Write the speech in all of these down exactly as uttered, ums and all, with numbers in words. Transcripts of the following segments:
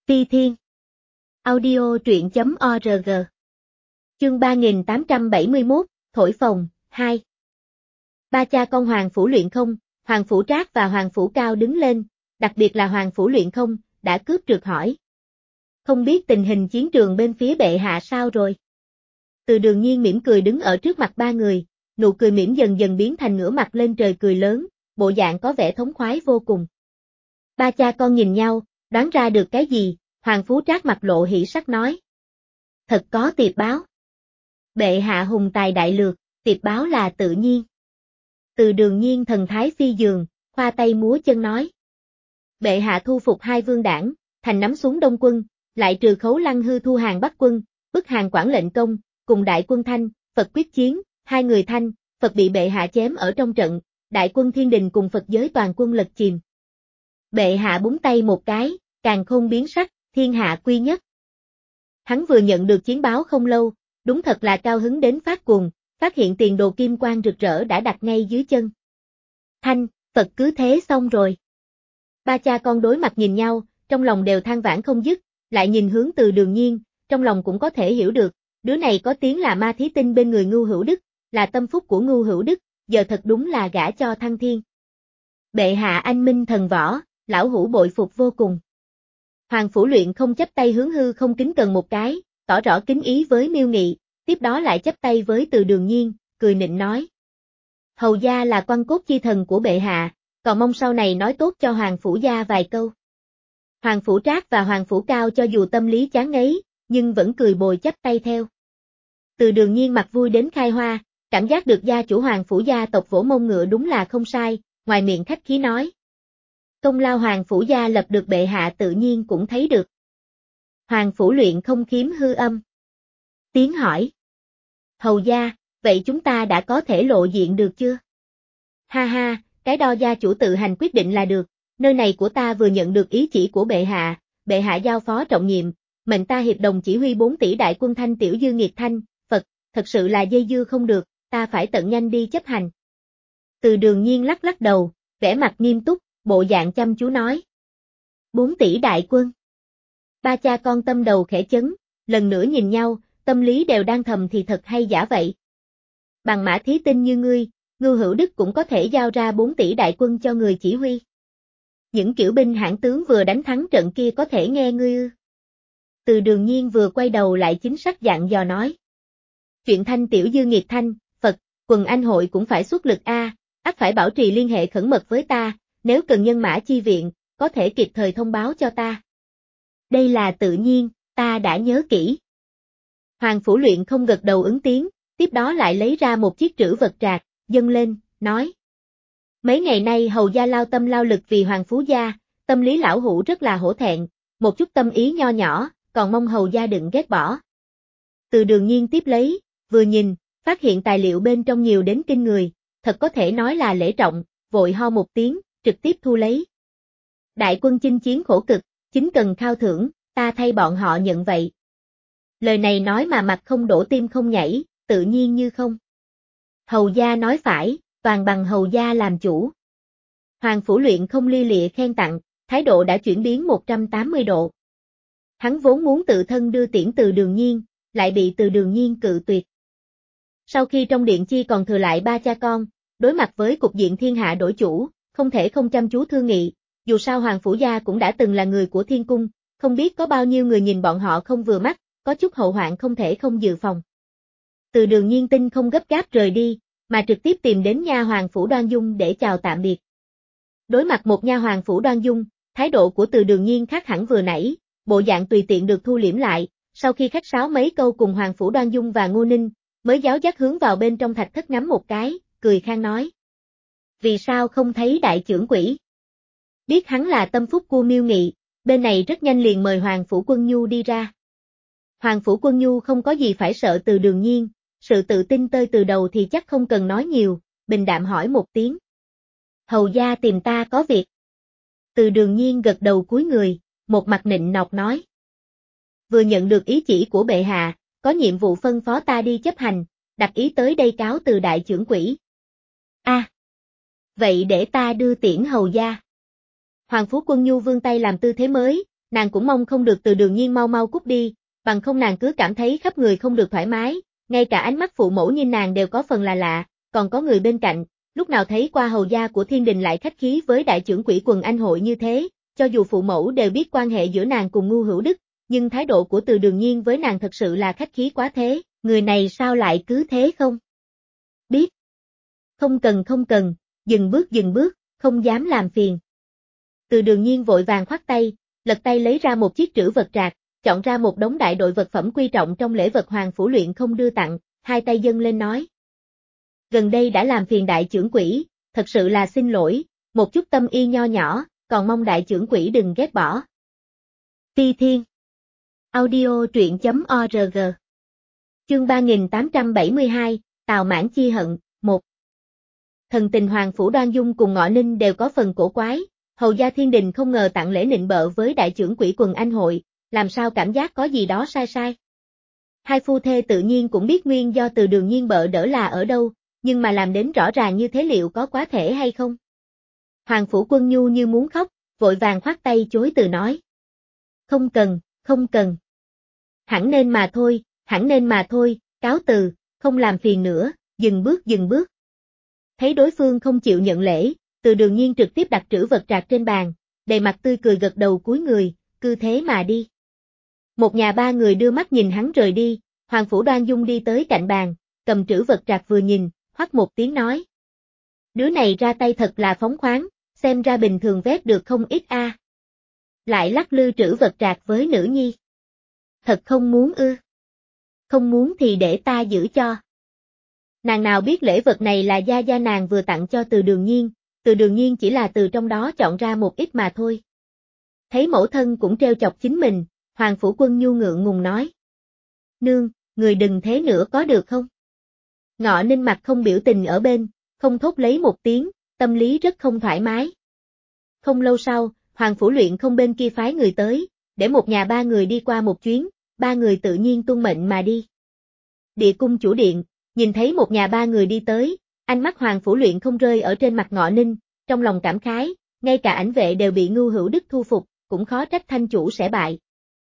Phi Thiên. Audio truyện chấm org. Chương ba nghìn tám trăm bảy mươi mốt, Thổi Phồng, hai. Ba cha con Hoàng Phủ Luyện Không, Hoàng Phủ Trác và Hoàng Phủ Cao đứng lên, đặc biệt là Hoàng Phủ Luyện Không, đã cướp trượt hỏi. Không biết tình hình chiến trường bên phía bệ hạ sao rồi? Từ Đường Nhiên mỉm cười đứng ở trước mặt ba người, nụ cười mỉm dần dần biến thành ngửa mặt lên trời cười lớn, bộ dạng có vẻ thống khoái vô cùng. Ba cha con nhìn nhau, đoán ra được cái gì, Hoàng Phủ Trác mặt lộ hỉ sắc nói. Thật có tiệp báo. Bệ hạ hùng tài đại lược, tiệp báo là tự nhiên. Từ Đường Nhiên thần thái phi dường, khoa tay múa chân nói. Bệ hạ thu phục hai vương đảng, thành nắm xuống Đông quân, lại trừ Khấu Lăng Hư thu hàng Bắc quân, bức hàng Quảng Lệnh Công, cùng đại quân Thanh, Phật quyết chiến, hai người Thanh, Phật bị bệ hạ chém ở trong trận, đại quân Thiên Đình cùng Phật giới toàn quân lật chìm. Bệ hạ búng tay một cái, càn khôn biến sắc, thiên hạ quy nhất. Hắn vừa nhận được chiến báo không lâu, đúng thật là cao hứng đến phát cuồng, phát hiện tiền đồ kim quang rực rỡ đã đặt ngay dưới chân. Thanh, Phật cứ thế xong rồi. Ba cha con đối mặt nhìn nhau, trong lòng đều than vãn không dứt, lại nhìn hướng Từ Đường Nhiên, trong lòng cũng có thể hiểu được, đứa này có tiếng là ma thí tinh bên người Ngưu Hữu Đức, là tâm phúc của Ngưu Hữu Đức, giờ thật đúng là gả cho Thăng Thiên. Bệ hạ anh minh thần võ, lão hữu bội phục vô cùng. Hoàng Phủ Luyện Không chấp tay hướng hư không kính cần một cái, tỏ rõ kính ý với Miêu Nghị, tiếp đó lại chấp tay với Từ Đường Nhiên, cười nịnh nói. Hầu gia là quan cốt chi thần của bệ hạ, còn mong sau này nói tốt cho Hoàng Phủ gia vài câu. Hoàng Phủ Trác và Hoàng Phủ Cao cho dù tâm lý chán ngấy, nhưng vẫn cười bồi chấp tay theo. Từ Đường Nhiên mặt vui đến khai hoa, cảm giác được gia chủ Hoàng Phủ gia tộc vỗ mông ngựa đúng là không sai, ngoài miệng khách khí nói. Công lao Hoàng Phủ gia lập được bệ hạ tự nhiên cũng thấy được. Hoàng Phủ Luyện Không khiếm hư âm. Tiếng hỏi. Hầu gia, vậy chúng ta đã có thể lộ diện được chưa? Ha ha, cái đo gia chủ tự hành quyết định là được, nơi này của ta vừa nhận được ý chỉ của bệ hạ, bệ hạ giao phó trọng nhiệm, mệnh ta hiệp đồng chỉ huy bốn tỷ đại quân Thanh Tiểu Dư Nghiệt Thanh, Phật, thật sự là dây dưa không được, ta phải tận nhanh đi chấp hành. Từ Đường Nhiên lắc lắc đầu, vẻ mặt nghiêm túc, bộ dạng chăm chú nói. Bốn tỷ đại quân. Ba cha con tâm đầu khẽ chấn, lần nữa nhìn nhau, tâm lý đều đang thầm thì thật hay giả vậy. Bằng mã thí tinh như ngươi, Ngưu Hữu Đức cũng có thể giao ra bốn tỷ đại quân cho người chỉ huy. Những kiểu binh hãn tướng vừa đánh thắng trận kia có thể nghe ngươi ư? Từ Đường Nhiên vừa quay đầu lại chính xác dặn dò nói. Chuyện Thanh Tiểu Dư Nghiệt Thanh, Phật, quần anh hội cũng phải xuất lực a, ắt phải bảo trì liên hệ khẩn mật với ta, nếu cần nhân mã chi viện, có thể kịp thời thông báo cho ta. Đây là tự nhiên, ta đã nhớ kỹ. Hoàng Phủ Luyện Không gật đầu ứng tiếng, tiếp đó lại lấy ra một chiếc trữ vật trạc, dâng lên, nói. Mấy ngày nay hầu gia lao tâm lao lực vì Hoàng Phú gia, tâm lý lão hữu rất là hổ thẹn, một chút tâm ý nho nhỏ, còn mong hầu gia đừng ghét bỏ. Từ Đường Nhiên tiếp lấy, vừa nhìn, phát hiện tài liệu bên trong nhiều đến kinh người, thật có thể nói là lễ trọng, vội ho một tiếng, trực tiếp thu lấy. Đại quân chinh chiến khổ cực, chính cần khao thưởng, ta thay bọn họ nhận vậy. Lời này nói mà mặt không đổ tim không nhảy, tự nhiên như không. Hầu gia nói phải, toàn bằng hầu gia làm chủ. Hoàng Phủ Luyện Không lia lịa khen tặng, thái độ đã chuyển biến một trăm tám mươi độ. Hắn vốn muốn tự thân đưa tiễn Từ Đường Nhiên, lại bị Từ Đường Nhiên cự tuyệt. Sau khi trong điện chi còn thừa lại ba cha con, đối mặt với cục diện thiên hạ đổi chủ, không thể không chăm chú thương nghị, dù sao Hoàng Phủ gia cũng đã từng là người của Thiên Cung, không biết có bao nhiêu người nhìn bọn họ không vừa mắt, có chút hậu hoạn không thể không dự phòng. Từ Đường Nhiên tinh không gấp gáp rời đi, mà trực tiếp tìm đến nha hoàng Phủ Đoan Dung để chào tạm biệt. Đối mặt một nha hoàng Phủ Đoan Dung, thái độ của Từ Đường Nhiên khác hẳn vừa nãy, bộ dạng tùy tiện được thu liễm lại, sau khi khách sáo mấy câu cùng Hoàng Phủ Đoan Dung và Ngô Ninh, mới giáo dắt hướng vào bên trong thạch thất ngắm một cái, cười khang nói. Vì sao không thấy đại trưởng quỹ? Biết hắn là tâm phúc của Miêu Nghị, bên này rất nhanh liền mời Hoàng Phủ Quân Nhu đi ra. Hoàng Phủ Quân Nhu không có gì phải sợ Từ Đường Nhiên, sự tự tin tơi từ đầu thì chắc không cần nói nhiều, bình đạm hỏi một tiếng. Hầu gia tìm ta có việc. Từ Đường Nhiên gật đầu cúi người, một mặt nịnh nọt nói. Vừa nhận được ý chỉ của bệ hạ, có nhiệm vụ phân phó ta đi chấp hành, đặt ý tới đây cáo từ đại trưởng quỹ. A, à, vậy để ta đưa tiễn hầu gia. Hoàng Phủ Quân Nhu vươn tay làm tư thế mới, nàng cũng mong không được Từ Đường Nhiên mau mau cút đi, bằng không nàng cứ cảm thấy khắp người không được thoải mái, ngay cả ánh mắt phụ mẫu nhìn nàng đều có phần là lạ, còn có người bên cạnh, lúc nào thấy qua hầu gia của Thiên Đình lại khách khí với đại trưởng quỹ quần anh hội như thế, cho dù phụ mẫu đều biết quan hệ giữa nàng cùng Ngưu Hữu Đức, nhưng thái độ của Từ Đường Nhiên với nàng thật sự là khách khí quá thế, người này sao lại cứ thế không? Biết. Không cần không cần, dừng bước dừng bước, không dám làm phiền. Từ Đường Nhiên vội vàng khoát tay, lật tay lấy ra một chiếc trữ vật trạc, chọn ra một đống đại đội vật phẩm quy trọng trong lễ vật Hoàng Phủ Luyện không đưa tặng, hai tay dâng lên nói. Gần đây đã làm phiền đại trưởng quỹ, thật sự là xin lỗi, một chút tâm ý nho nhỏ, còn mong đại trưởng quỹ đừng ghét bỏ. Ti Thiên Audio truyện.org Chương ba nghìn tám trăm bảy mươi hai, Tào Mãn chi hận, một Thần tình Hoàng Phủ Đoan Dung cùng Ngọ Ninh đều có phần cổ quái, hầu gia Thiên Đình không ngờ tặng lễ nịnh bợ với đại trưởng quỹ quần anh hội, làm sao cảm giác có gì đó sai sai. Hai phu thê tự nhiên cũng biết nguyên do Từ Đường Nhiên bợ đỡ là ở đâu, nhưng mà làm đến rõ ràng như thế liệu có quá thể hay không? Hoàng Phủ Quân Nhu như muốn khóc, vội vàng khoát tay chối từ nói. Không cần, không cần. Hẳn nên mà thôi, hẳn nên mà thôi, cáo từ, không làm phiền nữa, dừng bước dừng bước. Thấy đối phương không chịu nhận lễ, Từ Đường Nhiên trực tiếp đặt trữ vật trạc trên bàn, đầy mặt tươi cười gật đầu cúi người, cứ thế mà đi. Một nhà ba người đưa mắt nhìn hắn rời đi, Hoàng Phủ Đoan Dung đi tới cạnh bàn, cầm trữ vật trạc vừa nhìn, hoắc một tiếng nói. Đứa này ra tay thật là phóng khoáng, xem ra bình thường vét được không ít a. À. Lại lắc lư trữ vật trạc với nữ nhi. Thật không muốn ư. Không muốn thì để ta giữ cho. Nàng nào biết lễ vật này là gia gia nàng vừa tặng cho Từ Đường Nhiên, Từ Đường Nhiên chỉ là từ trong đó chọn ra một ít mà thôi. Thấy mẫu thân cũng trêu chọc chính mình, Hoàng Phủ Quân Nhu ngượng ngùng nói. Nương, người đừng thế nữa có được không? Ngọ Ninh mặt không biểu tình ở bên, không thốt lấy một tiếng, tâm lý rất không thoải mái. Không lâu sau, Hoàng Phủ Luyện không bên kia phái người tới, để một nhà ba người đi qua một chuyến, ba người tự nhiên tuân mệnh mà đi. Địa cung chủ điện, nhìn thấy một nhà ba người đi tới, ánh mắt Hoàng Phủ Luyện không rơi ở trên mặt Ngọ Ninh, trong lòng cảm khái, ngay cả ảnh vệ đều bị Ngưu Hữu Đức thu phục, cũng khó trách thanh chủ sẽ bại.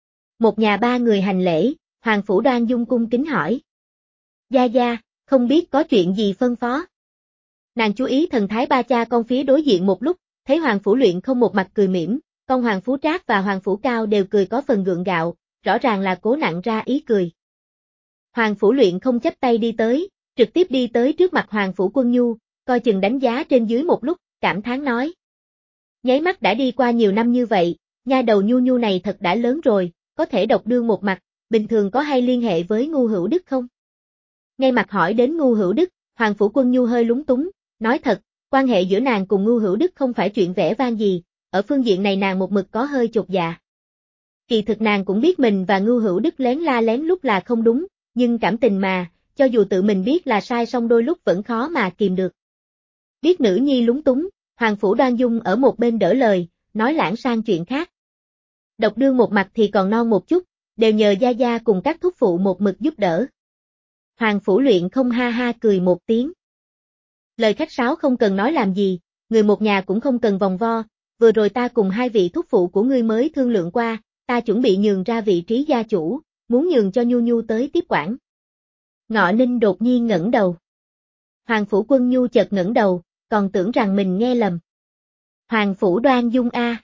Một nhà ba người hành lễ, Hoàng Phủ Đoan Dung cung kính hỏi. Gia gia, không biết có chuyện gì phân phó. Nàng chú ý thần thái ba cha con phía đối diện một lúc, thấy Hoàng Phủ Luyện không một mặt cười mỉm, con Hoàng Phú Trác và Hoàng Phủ Cao đều cười có phần gượng gạo, rõ ràng là cố nặn ra ý cười. Hoàng Phủ Luyện không chắp tay đi tới, trực tiếp đi tới trước mặt Hoàng Phủ Quân Nhu, coi chừng đánh giá trên dưới một lúc, cảm thán nói. Nháy mắt đã đi qua nhiều năm như vậy, nha đầu Nhu Nhu này thật đã lớn rồi, có thể độc đương một mặt, bình thường có hay liên hệ với Ngưu Hữu Đức không? Ngay mặt hỏi đến Ngưu Hữu Đức, Hoàng Phủ Quân Nhu hơi lúng túng, nói thật, quan hệ giữa nàng cùng Ngưu Hữu Đức không phải chuyện vẻ vang gì, ở phương diện này nàng một mực có hơi chột dạ. Kỳ thực nàng cũng biết mình và Ngưu Hữu Đức lén la lén lúc là không đúng, nhưng cảm tình mà, cho dù tự mình biết là sai song đôi lúc vẫn khó mà kìm được. Biết nữ nhi lúng túng, Hoàng Phủ Đoan Dung ở một bên đỡ lời, nói lãng sang chuyện khác. Độc đương một mặt thì còn non một chút, đều nhờ gia gia cùng các thúc phụ một mực giúp đỡ. Hoàng Phủ Luyện không ha ha cười một tiếng. Lời khách sáo không cần nói làm gì, người một nhà cũng không cần vòng vo, vừa rồi ta cùng hai vị thúc phụ của ngươi mới thương lượng qua, ta chuẩn bị nhường ra vị trí gia chủ, muốn nhường cho Nhu Nhu tới tiếp quản. Ngọ Ninh đột nhiên ngẩng đầu. Hoàng Phủ Quân Nhu chợt ngẩng đầu, còn tưởng rằng mình nghe lầm. Hoàng Phủ Đoan Dung a.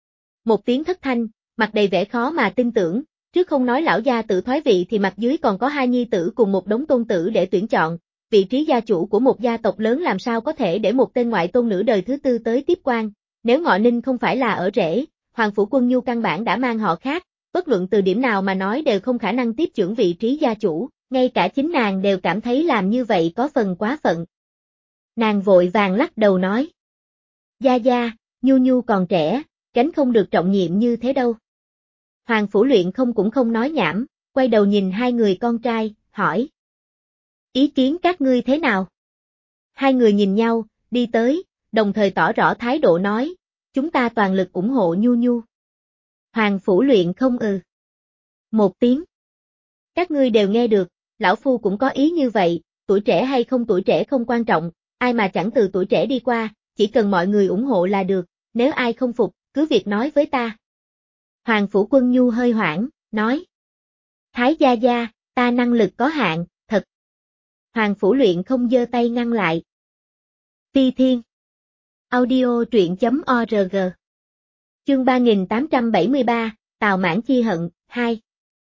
Một tiếng thất thanh, mặt đầy vẻ khó mà tin tưởng, trước không nói lão gia tự thoái vị thì mặt dưới còn có hai nhi tử cùng một đống tôn tử để tuyển chọn, vị trí gia chủ của một gia tộc lớn làm sao có thể để một tên ngoại tôn nữ đời thứ tư tới tiếp quan, nếu Ngọ Ninh không phải là ở rễ, Hoàng Phủ Quân Nhu căn bản đã mang họ khác, bất luận từ điểm nào mà nói đều không khả năng tiếp trưởng vị trí gia chủ, ngay cả chính nàng đều cảm thấy làm như vậy có phần quá phận. Nàng vội vàng lắc đầu nói. Gia gia, Nhu Nhu còn trẻ, gánh không được trọng nhiệm như thế đâu. Hoàng Phủ Luyện không cũng không nói nhảm, quay đầu nhìn hai người con trai, hỏi. Ý kiến các ngươi thế nào? Hai người nhìn nhau, đi tới, đồng thời tỏ rõ thái độ nói, chúng ta toàn lực ủng hộ Nhu Nhu. Hoàng Phủ Luyện không ừ. Một tiếng. Các ngươi đều nghe được, lão phu cũng có ý như vậy, tuổi trẻ hay không tuổi trẻ không quan trọng, ai mà chẳng từ tuổi trẻ đi qua, chỉ cần mọi người ủng hộ là được, nếu ai không phục, cứ việc nói với ta. Hoàng Phủ Quân Nhu hơi hoảng, nói. Thái gia gia, ta năng lực có hạn, thật. Hoàng Phủ Luyện không giơ tay ngăn lại. Phi Thiên. Audio truyện chấm org. Chương ba nghìn tám trăm bảy mươi ba, Tào Mãn Chi hận, hai.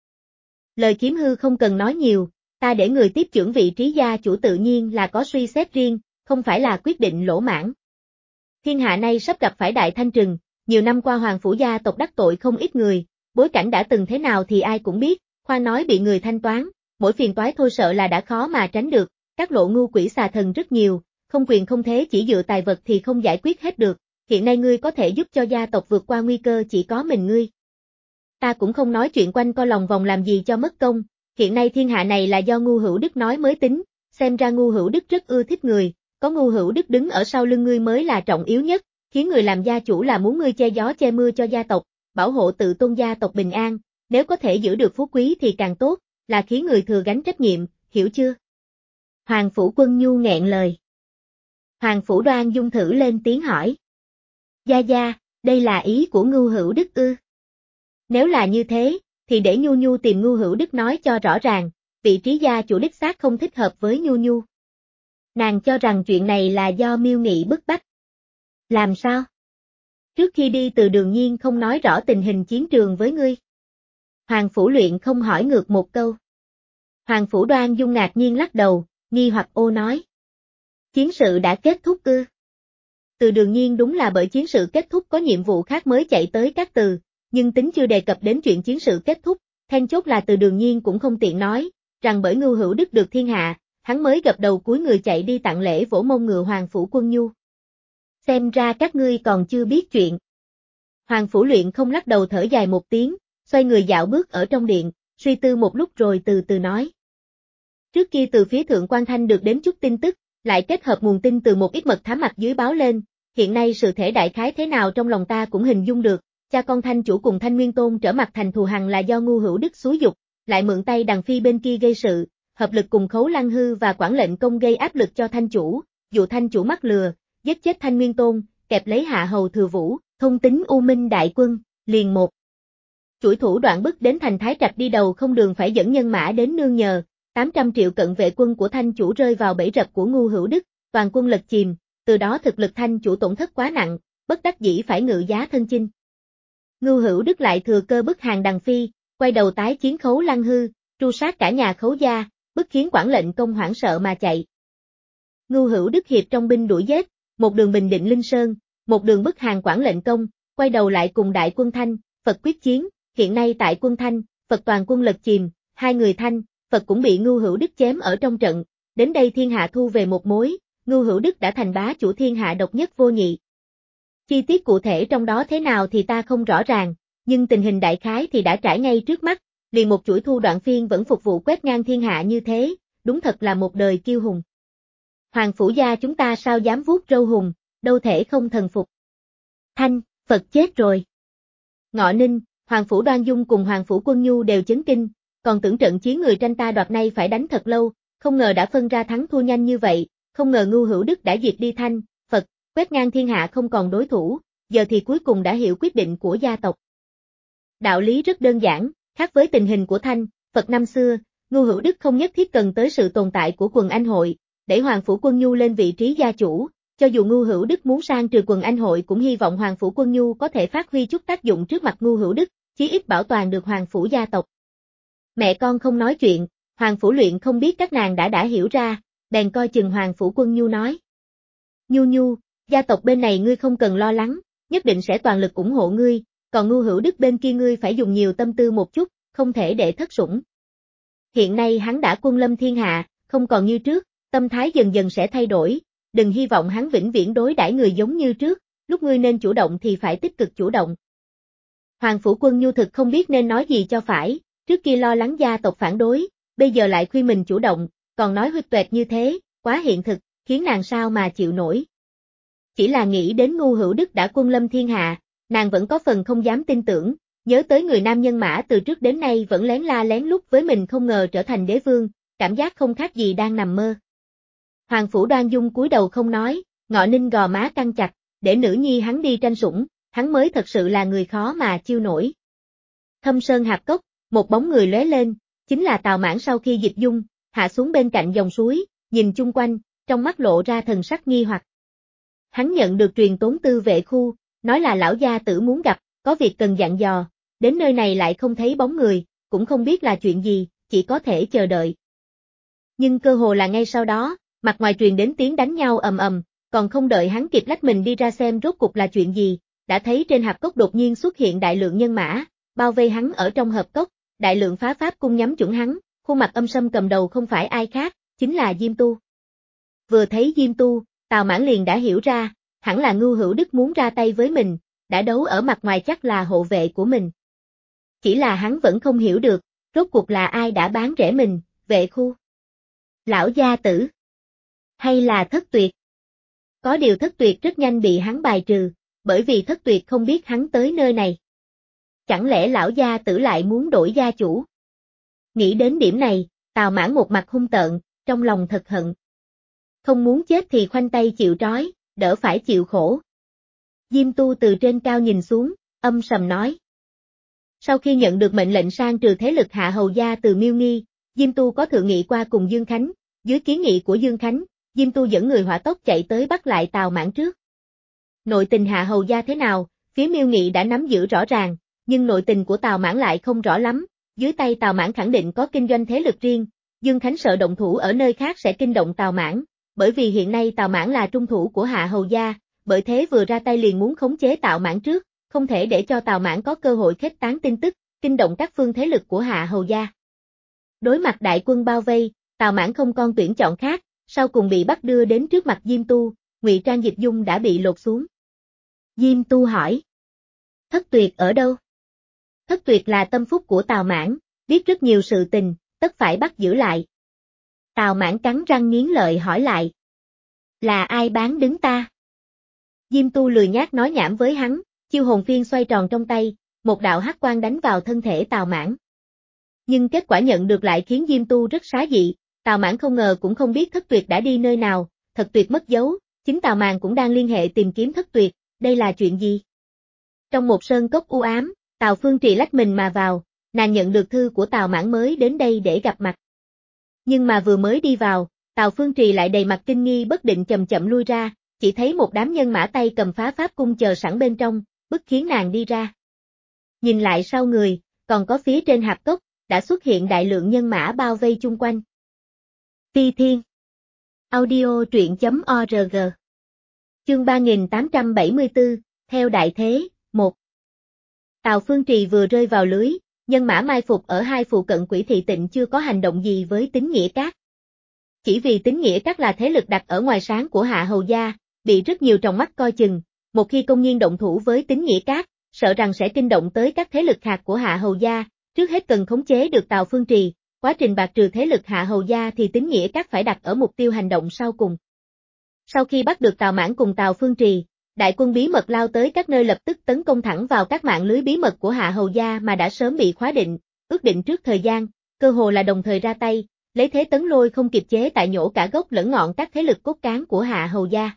Lời Kiếm Hư không cần nói nhiều, ta để người tiếp trưởng vị trí gia chủ tự nhiên là có suy xét riêng, không phải là quyết định lỗ mãn. Thiên hạ nay sắp gặp phải đại thanh trừng, nhiều năm qua Hoàng Phủ gia tộc đắc tội không ít người, bối cảnh đã từng thế nào thì ai cũng biết, khoan nói bị người thanh toán, mỗi phiền toái thôi sợ là đã khó mà tránh được, các lộ ngu quỷ xà thần rất nhiều, không quyền không thế chỉ dựa tài vật thì không giải quyết hết được, hiện nay ngươi có thể giúp cho gia tộc vượt qua nguy cơ chỉ có mình ngươi. Ta cũng không nói chuyện quanh co lòng vòng làm gì cho mất công, hiện nay thiên hạ này là do Ngu Hữu Đức nói mới tính, xem ra Ngu Hữu Đức rất ưa thích người, có Ngu Hữu Đức đứng ở sau lưng ngươi mới là trọng yếu nhất, khiến người làm gia chủ là muốn ngươi che gió che mưa cho gia tộc, bảo hộ tự tôn gia tộc bình an, nếu có thể giữ được phú quý thì càng tốt, là khiến người thừa gánh trách nhiệm, hiểu chưa? Hoàng Phủ Quân Nhu nghẹn lời. Hoàng Phủ Đoan Dung thử lên tiếng hỏi. Gia gia, đây là ý của Ngu Hữu Đức ư? Nếu là như thế, thì để Nhu Nhu tìm Ngu Hữu Đức nói cho rõ ràng, vị trí gia chủ đích xác không thích hợp với Nhu Nhu. Nàng cho rằng chuyện này là do Miêu Nghị bức bách. Làm sao? Trước khi đi Từ Đường Nhiên không nói rõ tình hình chiến trường với ngươi. Hoàng Phủ Luyện không hỏi ngược một câu. Hoàng Phủ Đoan Dung ngạc nhiên lắc đầu, nghi hoặc ô nói. Chiến sự đã kết thúc ư? Từ Đường Nhiên đúng là bởi chiến sự kết thúc có nhiệm vụ khác mới chạy tới các từ, nhưng tính chưa đề cập đến chuyện chiến sự kết thúc, then chốt là Từ Đường Nhiên cũng không tiện nói, rằng bởi Ngưu Hữu Đức được thiên hạ, hắn mới gập đầu cúi người chạy đi tặng lễ vỗ mông ngựa Hoàng Phủ Quân Nhu. Xem ra các ngươi còn chưa biết chuyện. Hoàng Phủ Luyện không lắc đầu thở dài một tiếng, xoay người dạo bước ở trong điện, suy tư một lúc rồi từ từ nói. Trước kia từ phía Thượng Quan Thanh được đến chút tin tức, lại kết hợp nguồn tin từ một ít mật thám mặt dưới báo lên, hiện nay sự thể đại khái thế nào trong lòng ta cũng hình dung được, cha con Thanh chủ cùng Thanh Nguyên Tôn trở mặt thành thù hằn là do Ngu Hữu Đức xúi dục, lại mượn tay Đằng Phi bên kia gây sự, hợp lực cùng Khấu Lăng Hư và Quản Lệnh Công gây áp lực cho Thanh chủ, dụ Thanh chủ mắc lừa, giết chết Thanh Nguyên Tôn, kẹp lấy Hạ Hầu Thừa Vũ, thông tính U Minh đại quân, liền một. Chuỗi thủ đoạn bức đến thành Thái Trạch đi đầu không đường phải dẫn nhân mã đến nương nhờ, tám trăm triệu cận vệ quân của Thanh chủ rơi vào bẫy rập của Ngu Hữu Đức, toàn quân lật chìm, từ đó thực lực Thanh chủ tổn thất quá nặng, bất đắc dĩ phải ngự giá thân chinh. Ngu Hữu Đức lại thừa cơ bức hàng Đằng Phi, quay đầu tái chiến Khấu Lăng Hư, tru sát cả nhà Khấu gia, bức khiến Quản Lệnh Công hoảng sợ mà chạy. Ngu Hữu Đức hiệp trong binh đuổi giết, một đường bình định Linh Sơn, một đường bức hàng Quản Lệnh Công, quay đầu lại cùng đại quân Thanh, Phật quyết chiến, hiện nay tại quân Thanh, Phật toàn quân lật chìm, hai người Thanh, Phật cũng bị Ngu Hữu Đức chém ở trong trận, đến đây thiên hạ thu về một mối, Ngu Hữu Đức đã thành bá chủ thiên hạ độc nhất vô nhị. Chi tiết cụ thể trong đó thế nào thì ta không rõ ràng, nhưng tình hình đại khái thì đã trải ngay trước mắt, liền một chuỗi thu đoạn phiên vẫn phục vụ quét ngang thiên hạ như thế, đúng thật là một đời kiêu hùng. Hoàng Phủ gia chúng ta sao dám vuốt râu hùng, đâu thể không thần phục. Thanh, Phật chết rồi. Ngọ Ninh, Hoàng Phủ Đoan Dung cùng Hoàng Phủ Quân Nhu đều chấn kinh, còn tưởng trận chiến người tranh ta đoạt nay phải đánh thật lâu, không ngờ đã phân ra thắng thua nhanh như vậy, không ngờ Ngu Hữu Đức đã diệt đi Thanh, Phật, quét ngang thiên hạ không còn đối thủ, giờ thì cuối cùng đã hiểu quyết định của gia tộc. Đạo lý rất đơn giản, khác với tình hình của Thanh, Phật năm xưa, Ngu Hữu Đức không nhất thiết cần tới sự tồn tại của quần anh hội, để Hoàng Phủ Quân Nhu lên vị trí gia chủ, cho dù Ngu Hữu Đức muốn sang trừ quần anh hội cũng hy vọng Hoàng Phủ Quân Nhu có thể phát huy chút tác dụng trước mặt Ngu Hữu Đức, chí ít bảo toàn được Hoàng Phủ gia tộc. Mẹ con không nói chuyện, Hoàng Phủ Luyện không biết các nàng đã đã hiểu ra, bèn coi chừng Hoàng Phủ Quân Nhu nói. Nhu Nhu, gia tộc bên này ngươi không cần lo lắng, nhất định sẽ toàn lực ủng hộ ngươi, còn Ngu Hữu Đức bên kia ngươi phải dùng nhiều tâm tư một chút, không thể để thất sủng. Hiện nay hắn đã quân lâm thiên hạ, không còn như trước, tâm thái dần dần sẽ thay đổi, đừng hy vọng hắn vĩnh viễn đối đãi người giống như trước, lúc ngươi nên chủ động thì phải tích cực chủ động. Hoàng Phủ Quân Nhu thực không biết nên nói gì cho phải, trước kia lo lắng gia tộc phản đối, bây giờ lại khuyên mình chủ động, còn nói huyết tuệt như thế, quá hiện thực, khiến nàng sao mà chịu nổi. Chỉ là nghĩ đến Ngu Hữu Đức đã quân lâm thiên hạ, nàng vẫn có phần không dám tin tưởng, nhớ tới người nam nhân mã từ trước đến nay vẫn lén la lén lút với mình không ngờ trở thành đế vương, cảm giác không khác gì đang nằm mơ. Hoàng Phủ Đoan Dung cúi đầu không nói, Ngọ Ninh gò má căng chặt, để nữ nhi hắn đi tranh sủng, hắn mới thật sự là người khó mà chiêu nổi. Thâm sơn hạp cốc, một bóng người lóe lên, chính là Tào Mãn sau khi dịch dung, hạ xuống bên cạnh dòng suối, nhìn chung quanh, trong mắt lộ ra thần sắc nghi hoặc. Hắn nhận được truyền tống tư vệ khu, nói là lão gia tử muốn gặp, có việc cần dặn dò, đến nơi này lại không thấy bóng người, cũng không biết là chuyện gì, chỉ có thể chờ đợi. Nhưng cơ hồ là ngay sau đó, mặt ngoài truyền đến tiếng đánh nhau ầm ầm, còn không đợi hắn kịp lách mình đi ra xem rốt cục là chuyện gì, đã thấy trên hạp cốc đột nhiên xuất hiện đại lượng nhân mã, bao vây hắn ở trong hạp cốc, đại lượng phá pháp cung nhắm chuẩn hắn, khuôn mặt âm sâm cầm đầu không phải ai khác, chính là Diêm Tu. Vừa thấy Diêm Tu, Tào Mãn liền đã hiểu ra, hẳn là Ngưu Hữu Đức muốn ra tay với mình, đã đấu ở mặt ngoài chắc là hộ vệ của mình. Chỉ là hắn vẫn không hiểu được, rốt cuộc là ai đã bán rẻ mình, vệ khu. Lão gia tử. Hay là Thất Tuyệt. Có điều Thất Tuyệt rất nhanh bị hắn bài trừ, bởi vì Thất Tuyệt không biết hắn tới nơi này. Chẳng lẽ lão gia tử lại muốn đổi gia chủ? Nghĩ đến điểm này, Tào Mãn một mặt hung tợn, trong lòng thật hận. Không muốn chết thì khoanh tay chịu trói, đỡ phải chịu khổ. Diêm Tu từ trên cao nhìn xuống, âm sầm nói. Sau khi nhận được mệnh lệnh sang trừ thế lực Hạ Hầu gia từ Miêu Nghi, Diêm Tu có thượng nghị qua cùng Dương Khánh, dưới kiến nghị của Dương Khánh, Diêm Tu dẫn người hỏa tốc chạy tới bắt lại Tào Mãn trước. Nội tình Hạ Hầu gia thế nào, phía Miêu Nghị đã nắm giữ rõ ràng, nhưng nội tình của Tào Mãn lại không rõ lắm, dưới tay Tào Mãn khẳng định có kinh doanh thế lực riêng, Dương Khánh sợ động thủ ở nơi khác sẽ kinh động Tào Mãn, bởi vì hiện nay Tào Mãn là trung thủ của Hạ Hầu gia, bởi thế vừa ra tay liền muốn khống chế Tào Mãn trước, không thể để cho Tào Mãn có cơ hội khuếch tán tin tức, kinh động các phương thế lực của Hạ Hầu gia. Đối mặt đại quân bao vây, Tào Mãn không con tuyển chọn khác, sau cùng bị bắt đưa đến trước mặt Diêm Tu, ngụy trang dịch dung đã bị lột xuống. Diêm Tu hỏi. Thất Tuyệt ở đâu? Thất Tuyệt là tâm phúc của Tào Mãn, biết rất nhiều sự tình, tất phải bắt giữ lại. Tào Mãn cắn răng nghiến lợi hỏi lại. Là ai bán đứng ta? Diêm Tu lười nhác nói nhảm với hắn, chiêu hồn phiên xoay tròn trong tay, một đạo hắc quang đánh vào thân thể Tào Mãn. Nhưng kết quả nhận được lại khiến Diêm Tu rất xá dị, Tào Mãn không ngờ cũng không biết Thất Tuyệt đã đi nơi nào, Thật Tuyệt mất dấu, chính Tào Màn cũng đang liên hệ tìm kiếm Thất Tuyệt, đây là chuyện gì? Trong một sơn cốc u ám, Tào Phương Trì lách mình mà vào, nàng nhận được thư của Tào Mãn mới đến đây để gặp mặt. Nhưng mà vừa mới đi vào, Tào Phương Trì lại đầy mặt kinh nghi bất định chậm chậm lui ra, chỉ thấy một đám nhân mã tay cầm phá pháp cung chờ sẵn bên trong, bức khiến nàng đi ra. Nhìn lại sau người, còn có phía trên hạp cốc, đã xuất hiện đại lượng nhân mã bao vây chung quanh. Phi Thiên Audio truyện chấm org Chương ba nghìn tám trăm bảy mươi tư, theo đại thế, một Tào Phương Trì vừa rơi vào lưới, nhân mã mai phục ở hai phụ cận Quỷ Thị Tịnh chưa có hành động gì với Tín Nghĩa Các. Chỉ vì Tín Nghĩa Các là thế lực đặt ở ngoài sáng của Hạ Hầu gia, bị rất nhiều tròng mắt coi chừng, một khi công nhiên động thủ với Tín Nghĩa Các, sợ rằng sẽ kinh động tới các thế lực khác của Hạ Hầu gia, trước hết cần khống chế được Tào Phương Trì, quá trình bạc trừ thế lực Hạ Hầu gia thì Tín Nghĩa Các phải đặt ở mục tiêu hành động sau cùng. Sau khi bắt được Tào Mãn cùng Tào Phương Trì, đại quân bí mật lao tới các nơi lập tức tấn công thẳng vào các mạng lưới bí mật của Hạ Hầu gia mà đã sớm bị khóa định, ước định trước thời gian, cơ hồ là đồng thời ra tay, lấy thế tấn lôi không kịp chế tại nhổ cả gốc lẫn ngọn các thế lực cốt cán của Hạ Hầu gia.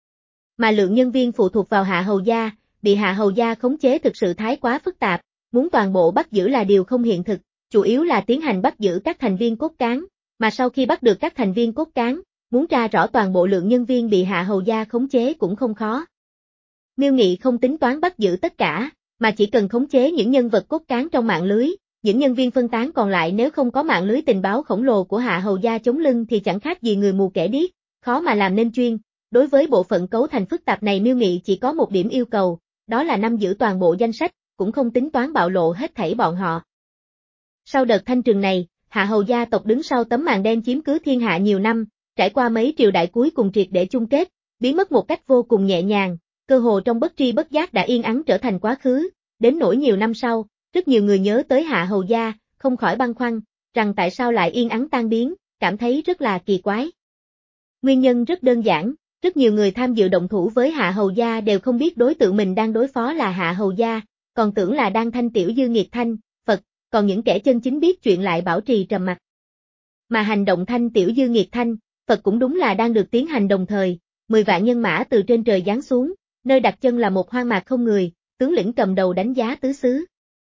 Mà lượng nhân viên phụ thuộc vào Hạ Hầu gia, bị Hạ Hầu gia khống chế thực sự thái quá phức tạp, muốn toàn bộ bắt giữ là điều không hiện thực, chủ yếu là tiến hành bắt giữ các thành viên cốt cán, mà sau khi bắt được các thành viên cốt cán, muốn tra rõ toàn bộ lượng nhân viên bị Hạ Hầu gia khống chế cũng không khó. Miêu Nghị không tính toán bắt giữ tất cả, mà chỉ cần khống chế những nhân vật cốt cán trong mạng lưới, những nhân viên phân tán còn lại nếu không có mạng lưới tình báo khổng lồ của Hạ Hầu gia chống lưng thì chẳng khác gì người mù kẻ điếc, khó mà làm nên chuyên. Đối với bộ phận cấu thành phức tạp này Miêu Nghị chỉ có một điểm yêu cầu, đó là nắm giữ toàn bộ danh sách, cũng không tính toán bạo lộ hết thảy bọn họ. Sau đợt thanh trừng này, Hạ Hầu gia tộc đứng sau tấm màn đen chiếm cứ thiên hạ nhiều năm, trải qua mấy triều đại cuối cùng triệt để chung kết, biến mất một cách vô cùng nhẹ nhàng, cơ hồ trong bất tri bất giác đã yên ắng trở thành quá khứ, đến nỗi nhiều năm sau, rất nhiều người nhớ tới Hạ Hầu gia, không khỏi băn khoăn, rằng tại sao lại yên ắng tan biến, cảm thấy rất là kỳ quái. Nguyên nhân rất đơn giản, rất nhiều người tham dự động thủ với Hạ Hầu gia đều không biết đối tượng mình đang đối phó là Hạ Hầu gia, còn tưởng là đang thanh tiểu dư nghiệt thanh, Phật, còn những kẻ chân chính biết chuyện lại bảo trì trầm mặc. Mà hành động thanh tiểu dư nghiệt thanh, Phật cũng đúng là đang được tiến hành đồng thời, mười vạn nhân mã từ trên trời giáng xuống, nơi đặt chân là một hoang mạc không người, tướng lĩnh cầm đầu đánh giá tứ xứ.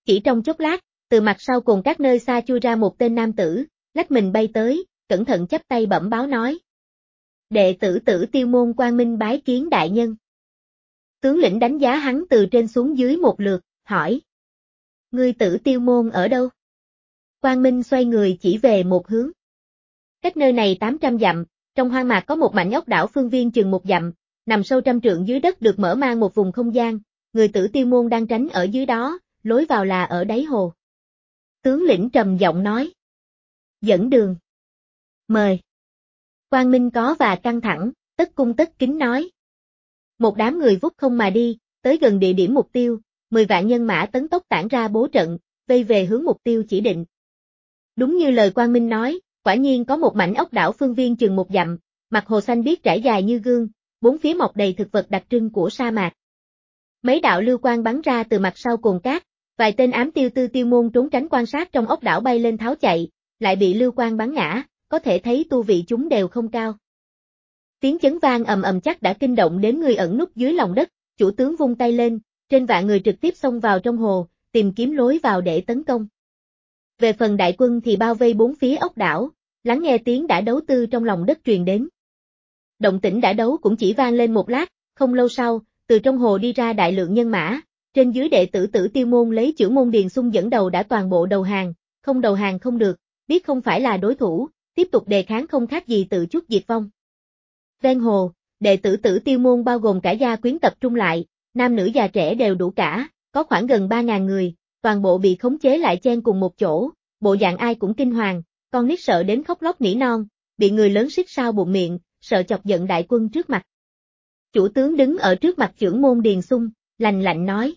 Chỉ trong chốc lát, từ mặt sau cùng các nơi xa chui ra một tên nam tử, lách mình bay tới, cẩn thận chắp tay bẩm báo nói. Đệ tử Tử Tiêu môn Quang Minh bái kiến đại nhân. Tướng lĩnh đánh giá hắn từ trên xuống dưới một lượt, hỏi. Ngươi Tử Tiêu môn ở đâu? Quang Minh xoay người chỉ về một hướng. Cách nơi này tám trăm dặm, trong hoang mạc có một mảnh ốc đảo phương viên chừng một dặm, nằm sâu trăm trượng dưới đất được mở mang một vùng không gian, người Tử Tiêu môn đang tránh ở dưới đó, lối vào là ở đáy hồ. Tướng lĩnh trầm giọng nói. Dẫn đường. Mời. Quang Minh có và căng thẳng, tất cung tất kính nói. Một đám người vút không mà đi, tới gần địa điểm mục tiêu, mười vạn nhân mã tấn tốc tản ra bố trận, vây về hướng mục tiêu chỉ định. Đúng như lời Quang Minh nói, quả nhiên có một mảnh ốc đảo phương viên chừng một dặm, mặt hồ xanh biếc trải dài như gương, bốn phía mọc đầy thực vật đặc trưng của sa mạc. Mấy đạo lưu quang bắn ra từ mặt sau cồn cát, vài tên ám tiêu tư tiêu môn trốn tránh quan sát trong ốc đảo bay lên tháo chạy, lại bị lưu quang bắn ngã, có thể thấy tu vị chúng đều không cao. Tiếng chấn vang ầm ầm chắc đã kinh động đến người ẩn núp dưới lòng đất, chủ tướng vung tay lên, trên vạn người trực tiếp xông vào trong hồ, tìm kiếm lối vào để tấn công. Về phần đại quân thì bao vây bốn phía ốc đảo, lắng nghe tiếng đã đấu tư trong lòng đất truyền đến. Động tĩnh đã đấu cũng chỉ vang lên một lát, không lâu sau, từ trong hồ đi ra đại lượng nhân mã, trên dưới đệ tử Tử Tiêu môn lấy chưởng môn Điền Xung dẫn đầu đã toàn bộ đầu hàng, không đầu hàng không được, biết không phải là đối thủ, tiếp tục đề kháng không khác gì tự chuốc diệt vong. Ven hồ, đệ tử Tử Tiêu môn bao gồm cả gia quyến tập trung lại, nam nữ già trẻ đều đủ cả, có khoảng gần ba ngàn người, toàn bộ bị khống chế lại chen cùng một chỗ, bộ dạng ai cũng kinh hoàng, con nít sợ đến khóc lóc nỉ non, bị người lớn xích sao bụng miệng, sợ chọc giận đại quân trước mặt. Chủ tướng đứng ở trước mặt chưởng môn Điền Xung, lạnh lạnh nói.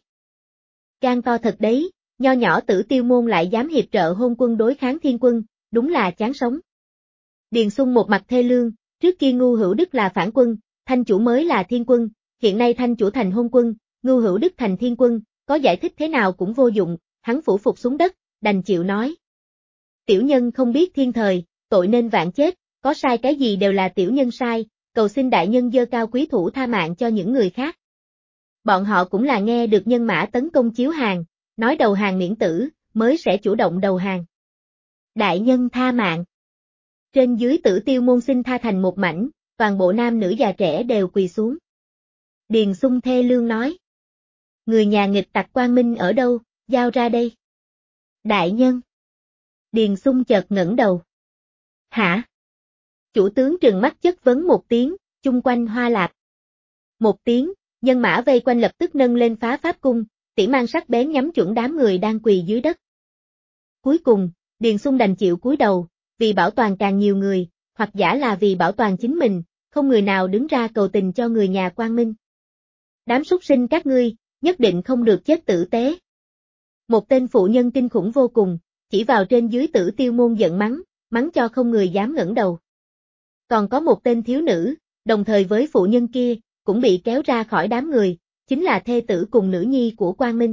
Gan to thật đấy, nho nhỏ Tử Tiêu môn lại dám hiệp trợ hôn quân đối kháng thiên quân, đúng là chán sống. Điền Xung một mặt thê lương, trước kia Ngưu Hữu Đức là phản quân, thanh chủ mới là thiên quân, hiện nay thanh chủ thành hôn quân, Ngưu Hữu Đức thành thiên quân, có giải thích thế nào cũng vô dụng, hắn phủ phục xuống đất, đành chịu nói. Tiểu nhân không biết thiên thời, tội nên vạn chết, có sai cái gì đều là tiểu nhân sai, cầu xin đại nhân giơ cao quý thủ tha mạng cho những người khác. Bọn họ cũng là nghe được nhân mã tấn công chiếu hàng, nói đầu hàng miễn tử, mới sẽ chủ động đầu hàng. Đại nhân tha mạng. Trên dưới Tử Tiêu môn xin tha thành một mảnh, toàn bộ nam nữ già trẻ đều quỳ xuống. Điền Xung thê lương nói. Người nhà nghịch tặc Quang Minh ở đâu, giao ra đây. Đại nhân. Điền Xung chợt ngẩng đầu. Hả? Chủ tướng trừng mắt chất vấn một tiếng, chung quanh hoa lạp. Một tiếng, nhân mã vây quanh lập tức nâng lên phá pháp cung, tỉ mang sắc bén nhắm chuẩn đám người đang quỳ dưới đất. Cuối cùng, Điền Xung đành chịu cúi đầu, vì bảo toàn càng nhiều người, hoặc giả là vì bảo toàn chính mình, không người nào đứng ra cầu tình cho người nhà Quang Minh. Đám súc sinh các ngươi, nhất định không được chết tử tế. Một tên phụ nhân kinh khủng vô cùng, chỉ vào trên dưới Tử Tiêu môn giận mắng, mắng cho không người dám ngẩng đầu. Còn có một tên thiếu nữ, đồng thời với phụ nhân kia, cũng bị kéo ra khỏi đám người, chính là thê tử cùng nữ nhi của Quang Minh.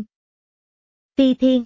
Phi Thiên.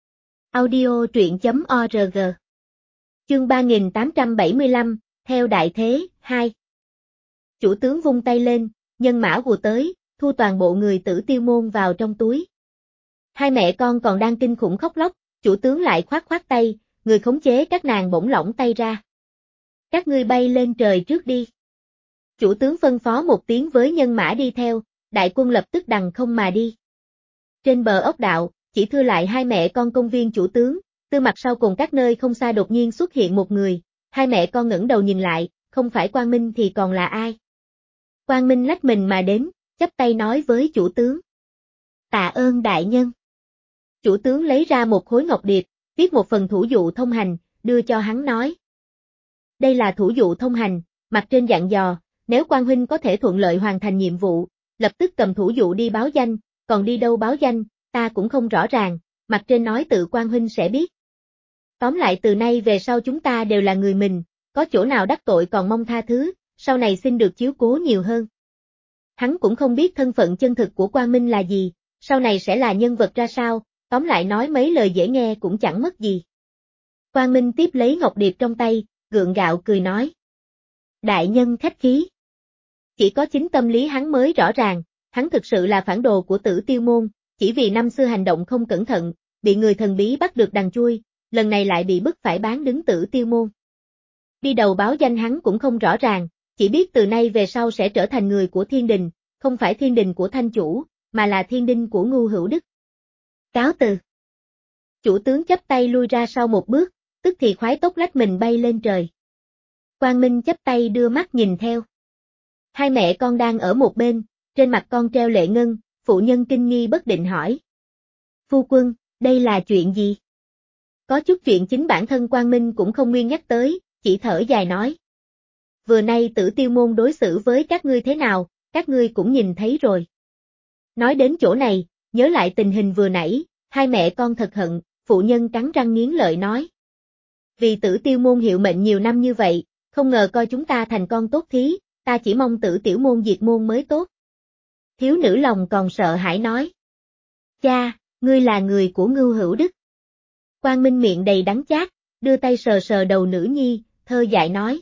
Audio truyện chấm org. Chương ba nghìn tám trăm bảy mươi lăm, theo đại thế, hai. Chủ tướng vung tay lên, nhân mã hùa tới, thu toàn bộ người Tử Tiêu môn vào trong túi. Hai mẹ con còn đang kinh khủng khóc lóc, chủ tướng lại khoát khoát tay, người khống chế các nàng bỗng lỏng tay ra. Các ngươi bay lên trời trước đi. Chủ tướng phân phó một tiếng với nhân mã đi theo, đại quân lập tức đằng không mà đi. Trên bờ ốc đạo, chỉ thưa lại hai mẹ con công viên chủ tướng, từ mặt sau cùng các nơi không xa đột nhiên xuất hiện một người, hai mẹ con ngẩng đầu nhìn lại, không phải Quang Minh thì còn là ai? Quang Minh lách mình mà đến, chắp tay nói với chủ tướng. Tạ ơn đại nhân. Chủ tướng lấy ra một khối ngọc điệp, viết một phần thủ dụ thông hành, đưa cho hắn nói. Đây là thủ dụ thông hành, mặt trên dặn dò, nếu Quang huynh có thể thuận lợi hoàn thành nhiệm vụ, lập tức cầm thủ dụ đi báo danh, còn đi đâu báo danh, ta cũng không rõ ràng, mặt trên nói tự Quang huynh sẽ biết. Tóm lại từ nay về sau chúng ta đều là người mình, có chỗ nào đắc tội còn mong tha thứ, sau này xin được chiếu cố nhiều hơn. Hắn cũng không biết thân phận chân thực của Quang Minh là gì, sau này sẽ là nhân vật ra sao, tóm lại nói mấy lời dễ nghe cũng chẳng mất gì. Quang Minh tiếp lấy ngọc điệp trong tay, gượng gạo cười nói. Đại nhân khách khí. Chỉ có chính tâm lý hắn mới rõ ràng, hắn thực sự là phản đồ của Tử Tiêu môn, chỉ vì năm xưa hành động không cẩn thận, bị người thần bí bắt được đằng chui, lần này lại bị bức phải bán đứng Tử Tiêu môn. Đi đầu báo danh hắn cũng không rõ ràng, chỉ biết từ nay về sau sẽ trở thành người của thiên đình, không phải thiên đình của thanh chủ, mà là thiên đinh của Ngưu Hữu Đức. Cáo từ. Chủ tướng chắp tay lui ra sau một bước, tức thì khoái tốc lách mình bay lên trời. Quang Minh chắp tay đưa mắt nhìn theo. Hai mẹ con đang ở một bên, trên mặt con treo lệ ngân, phụ nhân kinh nghi bất định hỏi. Phu quân, đây là chuyện gì? Có chút chuyện chính bản thân Quang Minh cũng không nguyên nhắc tới, chỉ thở dài nói. Vừa nay Tử Tiêu môn đối xử với các ngươi thế nào, các ngươi cũng nhìn thấy rồi. Nói đến chỗ này, nhớ lại tình hình vừa nãy, hai mẹ con thật hận, phụ nhân cắn răng nghiến lợi nói. Vì Tử Tiêu môn hiệu mệnh nhiều năm như vậy, không ngờ coi chúng ta thành con tốt thí, ta chỉ mong Tử Tiểu môn diệt môn mới tốt. Thiếu nữ lòng còn sợ hãi nói. Cha, ngươi là người của Ngưu Hữu Đức. Quang Minh miệng đầy đắng chát, đưa tay sờ sờ đầu nữ nhi, thơ dại nói.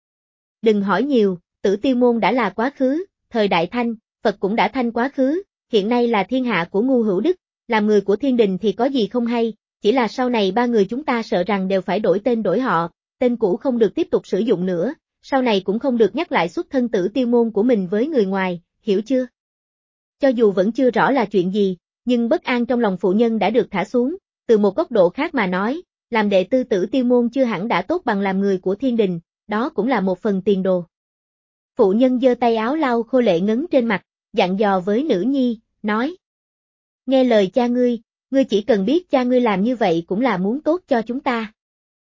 Đừng hỏi nhiều, Tử Tiêu môn đã là quá khứ, thời đại Thanh, Phật cũng đã thanh quá khứ, hiện nay là thiên hạ của Ngưu Hữu Đức, làm người của thiên đình thì có gì không hay, chỉ là sau này ba người chúng ta sợ rằng đều phải đổi tên đổi họ, tên cũ không được tiếp tục sử dụng nữa, sau này cũng không được nhắc lại xuất thân Tử Tiêu môn của mình với người ngoài, hiểu chưa? Cho dù vẫn chưa rõ là chuyện gì, nhưng bất an trong lòng phụ nhân đã được thả xuống, từ một góc độ khác mà nói, làm đệ tử Tử Tiêu môn chưa hẳn đã tốt bằng làm người của thiên đình, đó cũng là một phần tiền đồ. Phụ nhân giơ tay áo lau khô lệ ngấn trên mặt, dặn dò với nữ nhi, nói. Nghe lời cha ngươi, ngươi chỉ cần biết cha ngươi làm như vậy cũng là muốn tốt cho chúng ta.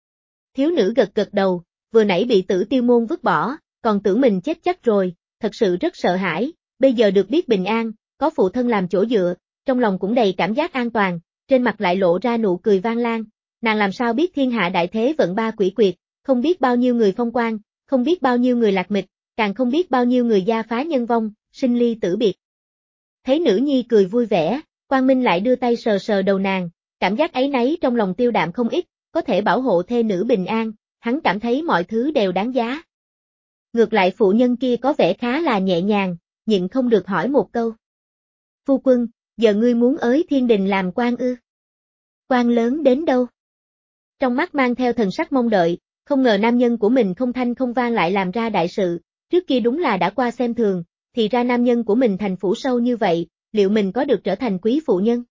Thiếu nữ gật gật đầu, vừa nãy bị Tử Tiêu môn vứt bỏ, còn tưởng mình chết chắc rồi, thật sự rất sợ hãi, bây giờ được biết bình an, có phụ thân làm chỗ dựa, trong lòng cũng đầy cảm giác an toàn, trên mặt lại lộ ra nụ cười vang lan, nàng làm sao biết thiên hạ đại thế vận ba quỷ quyệt, không biết bao nhiêu người phong quan, không biết bao nhiêu người lạc mịch, càng không biết bao nhiêu người gia phá nhân vong, sinh ly tử biệt. Thấy nữ nhi cười vui vẻ, Quang Minh lại đưa tay sờ sờ đầu nàng, cảm giác áy náy trong lòng tiêu đạm không ít, có thể bảo hộ thê nữ bình an, hắn cảm thấy mọi thứ đều đáng giá. Ngược lại phụ nhân kia có vẻ khá là nhẹ nhàng, nhịn không được hỏi một câu. Phu quân, giờ ngươi muốn ới thiên đình làm quan ư? Quan lớn đến đâu? Trong mắt mang theo thần sắc mong đợi, không ngờ nam nhân của mình không thanh không vang lại làm ra đại sự, trước kia đúng là đã qua xem thường, thì ra nam nhân của mình thành phủ sâu như vậy, liệu mình có được trở thành quý phụ nhân?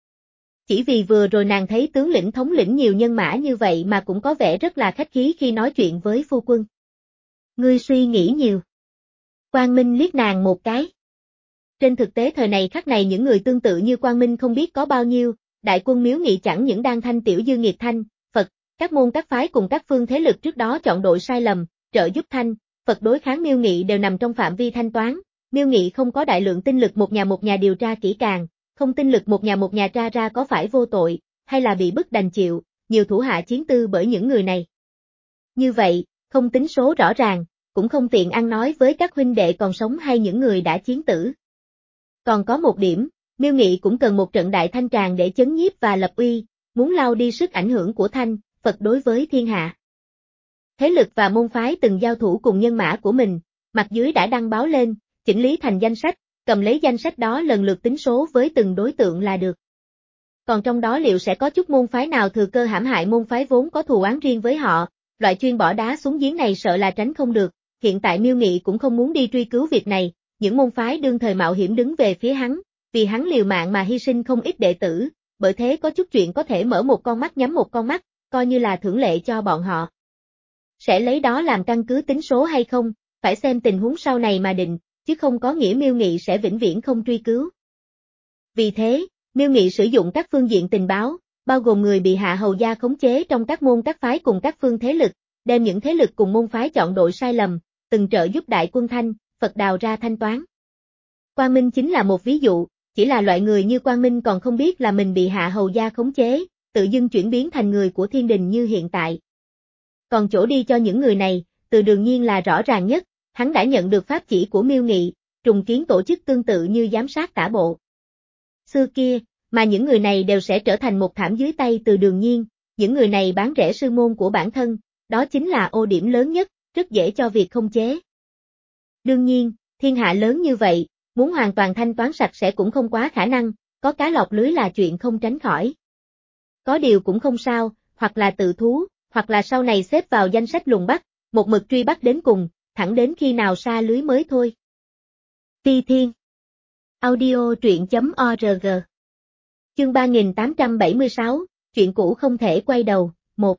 Chỉ vì vừa rồi nàng thấy tướng lĩnh thống lĩnh nhiều nhân mã như vậy mà cũng có vẻ rất là khách khí khi nói chuyện với phu quân. Ngươi suy nghĩ nhiều. Quang Minh liếc nàng một cái. Trên thực tế thời này khắc này những người tương tự như Quang Minh không biết có bao nhiêu, đại quân Miếu Nghị chẳng những đang thanh tiểu dư nghiệt thanh, Phật, các môn các phái cùng các phương thế lực trước đó chọn đội sai lầm, trợ giúp thanh, Phật đối kháng Miêu Nghị đều nằm trong phạm vi thanh toán, Miêu Nghị không có đại lượng tinh lực một nhà một nhà điều tra kỹ càng, không tinh lực một nhà một nhà tra ra có phải vô tội, hay là bị bức đành chịu, nhiều thủ hạ chiến tư bởi những người này. Như vậy, không tính số rõ ràng, cũng không tiện ăn nói với các huynh đệ còn sống hay những người đã chiến tử. Còn có một điểm, Miêu Nghị cũng cần một trận đại thanh tràng để chấn nhiếp và lập uy, muốn lau đi sức ảnh hưởng của thanh, Phật đối với thiên hạ. Thế lực và môn phái từng giao thủ cùng nhân mã của mình, mặt dưới đã đăng báo lên, chỉnh lý thành danh sách, cầm lấy danh sách đó lần lượt tính số với từng đối tượng là được. Còn trong đó liệu sẽ có chút môn phái nào thừa cơ hãm hại môn phái vốn có thù oán riêng với họ, loại chuyên bỏ đá xuống giếng này sợ là tránh không được, hiện tại Miêu Nghị cũng không muốn đi truy cứu việc này, những môn phái đương thời mạo hiểm đứng về phía hắn, vì hắn liều mạng mà hy sinh không ít đệ tử, bởi thế có chút chuyện có thể mở một con mắt nhắm một con mắt, coi như là thưởng lệ cho bọn họ. Sẽ lấy đó làm căn cứ tính số hay không, phải xem tình huống sau này mà định, chứ không có nghĩa Miêu Nghị sẽ vĩnh viễn không truy cứu. Vì thế, Miêu Nghị sử dụng các phương diện tình báo, bao gồm người bị hạ hầu gia khống chế trong các môn các phái cùng các phương thế lực, đem những thế lực cùng môn phái chọn đội sai lầm, từng trợ giúp đại quân thanh, Phật đào ra thanh toán. Quang Minh chính là một ví dụ, chỉ là loại người như Quang Minh còn không biết là mình bị hạ hầu gia khống chế, tự dưng chuyển biến thành người của thiên đình như hiện tại. Còn chỗ đi cho những người này, từ đương nhiên là rõ ràng nhất, hắn đã nhận được pháp chỉ của Miêu Nghị, trùng kiến tổ chức tương tự như giám sát tả bộ. Xưa kia, mà những người này đều sẽ trở thành một thảm dưới tay từ Đường Nhiên, những người này bán rẻ sư môn của bản thân, đó chính là ô điểm lớn nhất, rất dễ cho việc không chế. Đương nhiên, thiên hạ lớn như vậy, muốn hoàn toàn thanh toán sạch sẽ cũng không quá khả năng, có cá lọt lưới là chuyện không tránh khỏi. Có điều cũng không sao, hoặc là tự thú, hoặc là sau này xếp vào danh sách lùng bắt, một mực truy bắt đến cùng, thẳng đến khi nào sa lưới mới thôi. Ti Thiên Audio truyện.org Chương ba nghìn tám trăm bảy mươi sáu, chuyện cũ không thể quay đầu, một.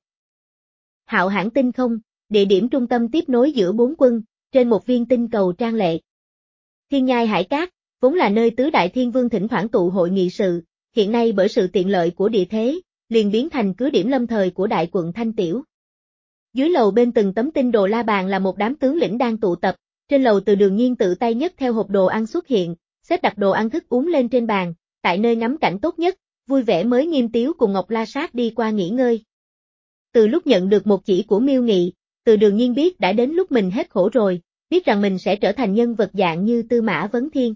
Hạo Hãn tinh không, địa điểm trung tâm tiếp nối giữa bốn quân, trên một viên tinh cầu trang lệ. Thiên nhai hải cát, vốn là nơi tứ đại thiên vương thỉnh thoảng tụ hội nghị sự, hiện nay bởi sự tiện lợi của địa thế, liền biến thành cứ điểm lâm thời của đại quận Thanh Tiểu. Dưới lầu bên từng tấm tinh đồ la bàn là một đám tướng lĩnh đang tụ tập, trên lầu Từ Đường Nhiên tự tay nhấc theo hộp đồ ăn xuất hiện, xếp đặt đồ ăn thức uống lên trên bàn, tại nơi ngắm cảnh tốt nhất, vui vẻ mới Nghiêm Tiếu cùng Ngọc La Sát đi qua nghỉ ngơi. Từ lúc nhận được một chỉ của Miêu Nghị, Từ Đường Nhiên biết đã đến lúc mình hết khổ rồi, biết rằng mình sẽ trở thành nhân vật dạng như Tư Mã Vấn Thiên.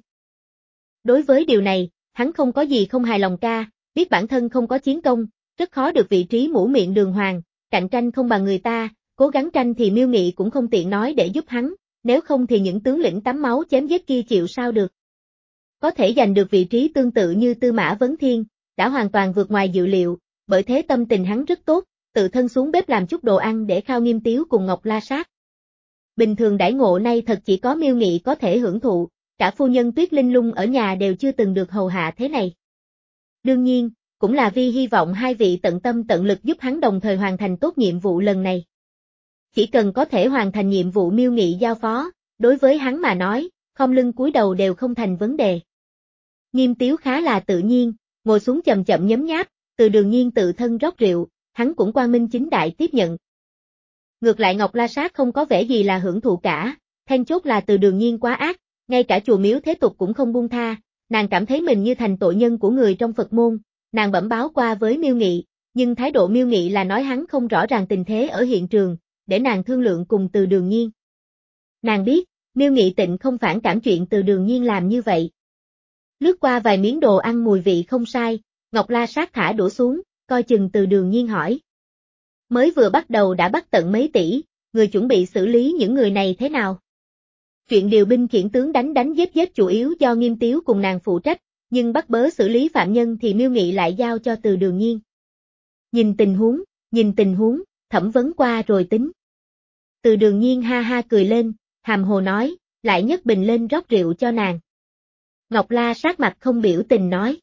Đối với điều này, hắn không có gì không hài lòng ca, biết bản thân không có chiến công, rất khó được vị trí mũ miệng đường hoàng, cạnh tranh không bằng người ta, cố gắng tranh thì Miêu Nghị cũng không tiện nói để giúp hắn, nếu không thì những tướng lĩnh tắm máu chém giết kia chịu sao được. Có thể giành được vị trí tương tự như Tư Mã Vấn Thiên, đã hoàn toàn vượt ngoài dự liệu, bởi thế tâm tình hắn rất tốt, tự thân xuống bếp làm chút đồ ăn để khao Nghiêm Tiếu cùng Ngọc La Sát. Bình thường đãi ngộ nay thật chỉ có Miêu Nghị có thể hưởng thụ, cả phu nhân Tuyết Linh Lung ở nhà đều chưa từng được hầu hạ thế này. Đương nhiên, cũng là vì hy vọng hai vị tận tâm tận lực giúp hắn đồng thời hoàn thành tốt nhiệm vụ lần này. Chỉ cần có thể hoàn thành nhiệm vụ Miêu Nghị giao phó, đối với hắn mà nói, khom lưng cúi đầu đều không thành vấn đề. Nghiêm Tiếu khá là tự nhiên, ngồi xuống chậm chậm nhấm nháp, Từ Đường Nhiên tự thân rót rượu, hắn cũng quang minh chính đại tiếp nhận. Ngược lại Ngọc La Sát không có vẻ gì là hưởng thụ cả, then chốt là Từ Đường Nhiên quá ác, ngay cả chùa miếu thế tục cũng không buông tha, nàng cảm thấy mình như thành tội nhân của người trong Phật môn, nàng bẩm báo qua với Miêu Nghị, nhưng thái độ Miêu Nghị là nói hắn không rõ ràng tình thế ở hiện trường, để nàng thương lượng cùng Từ Đường Nhiên. Nàng biết, Miêu Nghị tịnh không phản cảm chuyện Từ Đường Nhiên làm như vậy. Lướt qua vài miếng đồ ăn mùi vị không sai, Ngọc La Sát thả đũa xuống, coi chừng Từ Đường Nhiên hỏi. Mới vừa bắt đầu đã bắt tận mấy tỷ, người chuẩn bị xử lý những người này thế nào? Chuyện điều binh khiển tướng đánh đánh giết giết chủ yếu do Nghiêm Tiếu cùng nàng phụ trách, nhưng bắt bớ xử lý phạm nhân thì Miêu Nghị lại giao cho Từ Đường Nhiên. Nhìn tình huống, nhìn tình huống, thẩm vấn qua rồi tính. Từ Đường Nhiên ha ha cười lên, hàm hồ nói, lại nhấc bình lên rót rượu cho nàng. Ngọc La Sát mặt không biểu tình nói.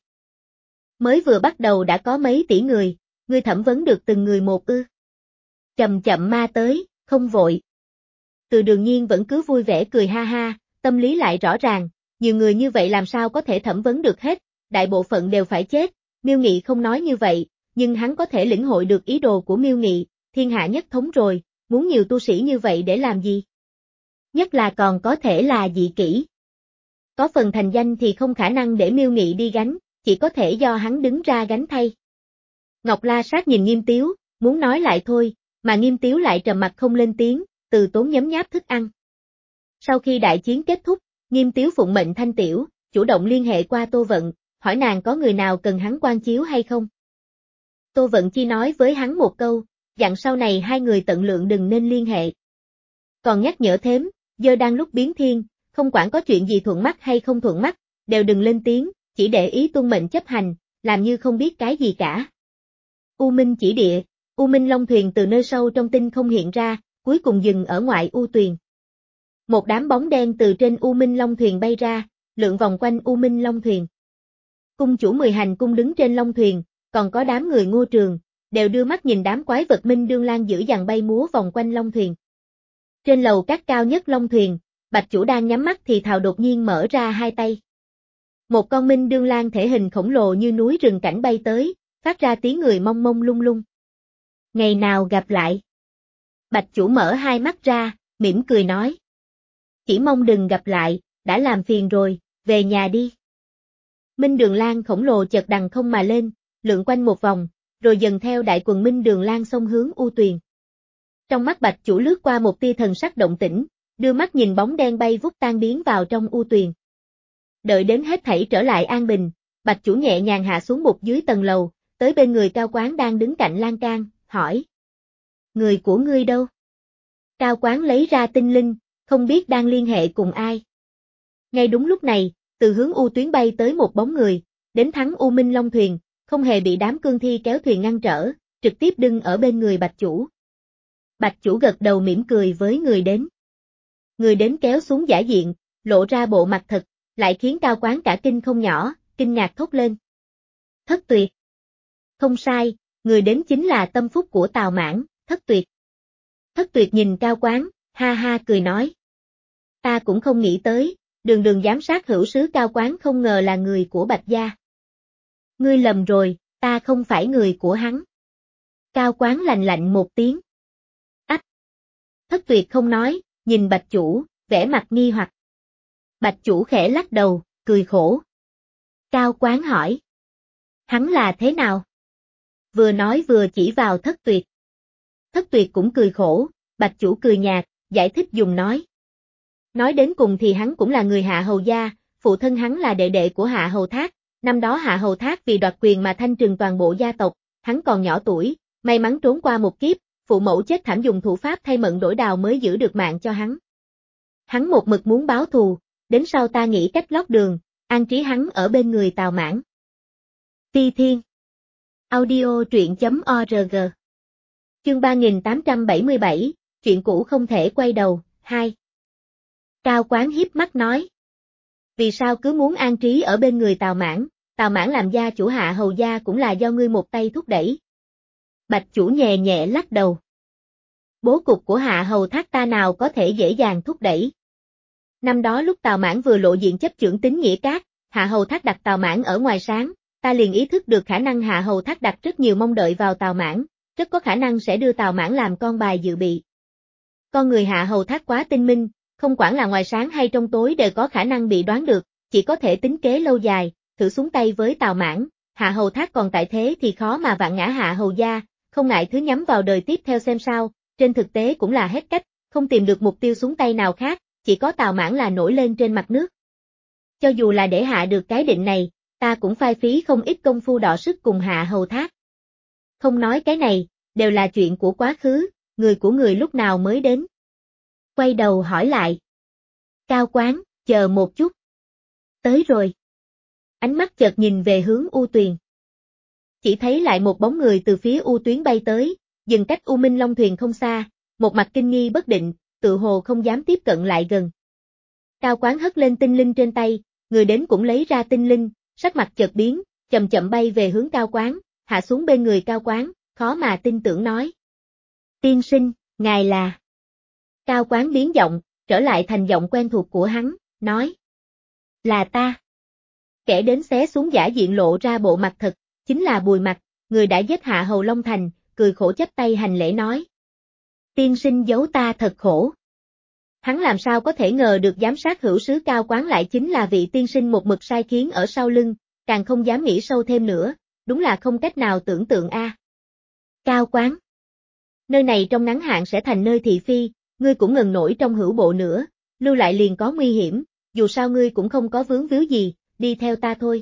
Mới vừa bắt đầu đã có mấy tỷ người, ngươi thẩm vấn được từng người một ư. Chậm chậm ma tới, không vội. Từ Đường Nhiên vẫn cứ vui vẻ cười ha ha, tâm lý lại rõ ràng, nhiều người như vậy làm sao có thể thẩm vấn được hết, đại bộ phận đều phải chết, Miêu Nghị không nói như vậy, nhưng hắn có thể lĩnh hội được ý đồ của Miêu Nghị, thiên hạ nhất thống rồi, muốn nhiều tu sĩ như vậy để làm gì? Nhất là còn có thể là dị kỷ. Có phần thành danh thì không khả năng để Miêu Nghị đi gánh, chỉ có thể do hắn đứng ra gánh thay. Ngọc La Sát nhìn Nghiêm Tiếu, muốn nói lại thôi, mà Nghiêm Tiếu lại trầm mặt không lên tiếng, từ tốn nhấm nháp thức ăn. Sau khi đại chiến kết thúc, Nghiêm Tiếu phụng mệnh Thanh Tiểu, chủ động liên hệ qua Tô Vận, hỏi nàng có người nào cần hắn quan chiếu hay không. Tô Vận chỉ nói với hắn một câu, dặn sau này hai người tận lượng đừng nên liên hệ. Còn nhắc nhở thêm, giờ đang lúc biến thiên, không quản có chuyện gì thuận mắt hay không thuận mắt, đều đừng lên tiếng, chỉ để ý tuân mệnh chấp hành, làm như không biết cái gì cả. U Minh chỉ địa, U Minh Long thuyền từ nơi sâu trong tinh không hiện ra, cuối cùng dừng ở ngoại U Tuyền. Một đám bóng đen từ trên U Minh Long thuyền bay ra, lượn vòng quanh U Minh Long thuyền. Cung chủ mười hành cung đứng trên Long thuyền, còn có đám người Ngô Trường, đều đưa mắt nhìn đám quái vật Minh Đương Lang dữ dằn bay múa vòng quanh Long thuyền. Trên lầu các cao nhất Long thuyền, Bạch chủ đang nhắm mắt thì thào đột nhiên mở ra hai tay. Một con Minh Đương Lang thể hình khổng lồ như núi rừng cảnh bay tới, phát ra tiếng người mông mông lung lung. Ngày nào gặp lại. Bạch chủ mở hai mắt ra, mỉm cười nói. Chỉ mong đừng gặp lại, đã làm phiền rồi, về nhà đi. Minh Đường Lang khổng lồ chợt đằng không mà lên, lượn quanh một vòng, rồi dần theo đại quần Minh Đường Lang xông hướng U Tuyền. Trong mắt Bạch chủ lướt qua một tia thần sắc động tĩnh, đưa mắt nhìn bóng đen bay vút tan biến vào trong U Tuyền. Đợi đến hết thảy trở lại an bình, Bạch chủ nhẹ nhàng hạ xuống một dưới tầng lầu, tới bên người Cao Quán đang đứng cạnh lan can, hỏi. Người của ngươi đâu? Cao Quán lấy ra tinh linh, không biết đang liên hệ cùng ai. Ngay đúng lúc này, từ hướng U tuyến bay tới một bóng người, đến thắng U Minh Long thuyền, không hề bị đám cương thi kéo thuyền ngăn trở, trực tiếp đứng ở bên người Bạch Chủ. Bạch Chủ gật đầu mỉm cười với người đến. Người đến kéo xuống giả diện, lộ ra bộ mặt thật, lại khiến Cao Quán cả kinh không nhỏ, kinh ngạc thốt lên. Thất Tuyệt. Không sai, người đến chính là tâm phúc của Tào Mãn, Thất Tuyệt. Thất Tuyệt nhìn Cao Quán, ha ha cười nói. Ta cũng không nghĩ tới, đường đường giám sát hữu sứ Cao Quán không ngờ là người của Bạch gia. Ngươi lầm rồi, ta không phải người của hắn. Cao Quán lạnh lạnh một tiếng. Ách! Thất Tuyệt không nói, nhìn Bạch Chủ, vẻ mặt nghi hoặc. Bạch Chủ khẽ lắc đầu, cười khổ. Cao Quán hỏi. Hắn là thế nào? Vừa nói vừa chỉ vào Thất Tuyệt. Thất Tuyệt cũng cười khổ, Bạch Chủ cười nhạt, giải thích dùng nói. Nói đến cùng thì hắn cũng là người Hạ Hầu gia, phụ thân hắn là đệ đệ của Hạ Hầu Thác, năm đó Hạ Hầu Thác vì đoạt quyền mà thanh trừng toàn bộ gia tộc, hắn còn nhỏ tuổi, may mắn trốn qua một kiếp, phụ mẫu chết thảm dùng thủ pháp thay mận đổi đào mới giữ được mạng cho hắn. Hắn một mực muốn báo thù, đến sau ta nghĩ cách lót đường, an trí hắn ở bên người Tào Mãn. Ti Thiên. Audio truyện chấm org. Chương ba nghìn tám trăm bảy mươi bảy, chuyện cũ không thể quay đầu, hai. Cao Quán hiếp mắt nói. Vì sao cứ muốn an trí ở bên người Tào Mãn, Tào Mãn làm gia chủ Hạ Hầu gia cũng là do ngươi một tay thúc đẩy. Bạch Chủ nhẹ nhẹ lắc đầu. Bố cục của Hạ Hầu Thác ta nào có thể dễ dàng thúc đẩy. Năm đó lúc Tào Mãn vừa lộ diện chấp chưởng tín nghĩa cát, Hạ Hầu Thác đặt Tào Mãn ở ngoài sáng, ta liền ý thức được khả năng Hạ Hầu Thác đặt rất nhiều mong đợi vào Tào Mãn, rất có khả năng sẽ đưa Tào Mãn làm con bài dự bị. Con người Hạ Hầu Thác quá tinh minh, không quản là ngoài sáng hay trong tối đều có khả năng bị đoán được, chỉ có thể tính kế lâu dài, thử xuống tay với Tào Mãn, Hạ Hầu Thác còn tại thế thì khó mà vạn ngã Hạ Hầu gia, không ngại thứ nhắm vào đời tiếp theo xem sao, trên thực tế cũng là hết cách, không tìm được mục tiêu xuống tay nào khác, chỉ có Tào Mãn là nổi lên trên mặt nước. Cho dù là để hạ được cái định này, ta cũng phai phí không ít công phu đọ sức cùng Hạ Hầu Thác. Không nói cái này, đều là chuyện của quá khứ, người của người lúc nào mới đến. Quay đầu hỏi lại. Cao Quán, chờ một chút. Tới rồi. Ánh mắt chợt nhìn về hướng U Tuyền. Chỉ thấy lại một bóng người từ phía U Tuyến bay tới, dừng cách U Minh Long thuyền không xa, một mặt kinh nghi bất định, tự hồ không dám tiếp cận lại gần. Cao Quán hất lên tinh linh trên tay, người đến cũng lấy ra tinh linh, sắc mặt chợt biến, chậm chậm bay về hướng Cao Quán, hạ xuống bên người Cao Quán, khó mà tin tưởng nói. Tiên sinh, ngài là... Cao Quán biến giọng, trở lại thành giọng quen thuộc của hắn, nói. Là ta. Kẻ đến xé xuống giả diện lộ ra bộ mặt thật, chính là Bùi Mặc, người đã giết Hạ Hầu Long Thành, cười khổ chắp tay hành lễ nói. Tiên sinh giấu ta thật khổ. Hắn làm sao có thể ngờ được giám sát hữu sứ Cao Quán lại chính là vị tiên sinh một mực sai khiến ở sau lưng, càng không dám nghĩ sâu thêm nữa, đúng là không cách nào tưởng tượng a. À. Cao Quán. Nơi này trong ngắn hạn sẽ thành nơi thị phi, ngươi cũng ngần nổi trong hữu bộ nữa, lưu lại liền có nguy hiểm, dù sao ngươi cũng không có vướng víu gì, đi theo ta thôi.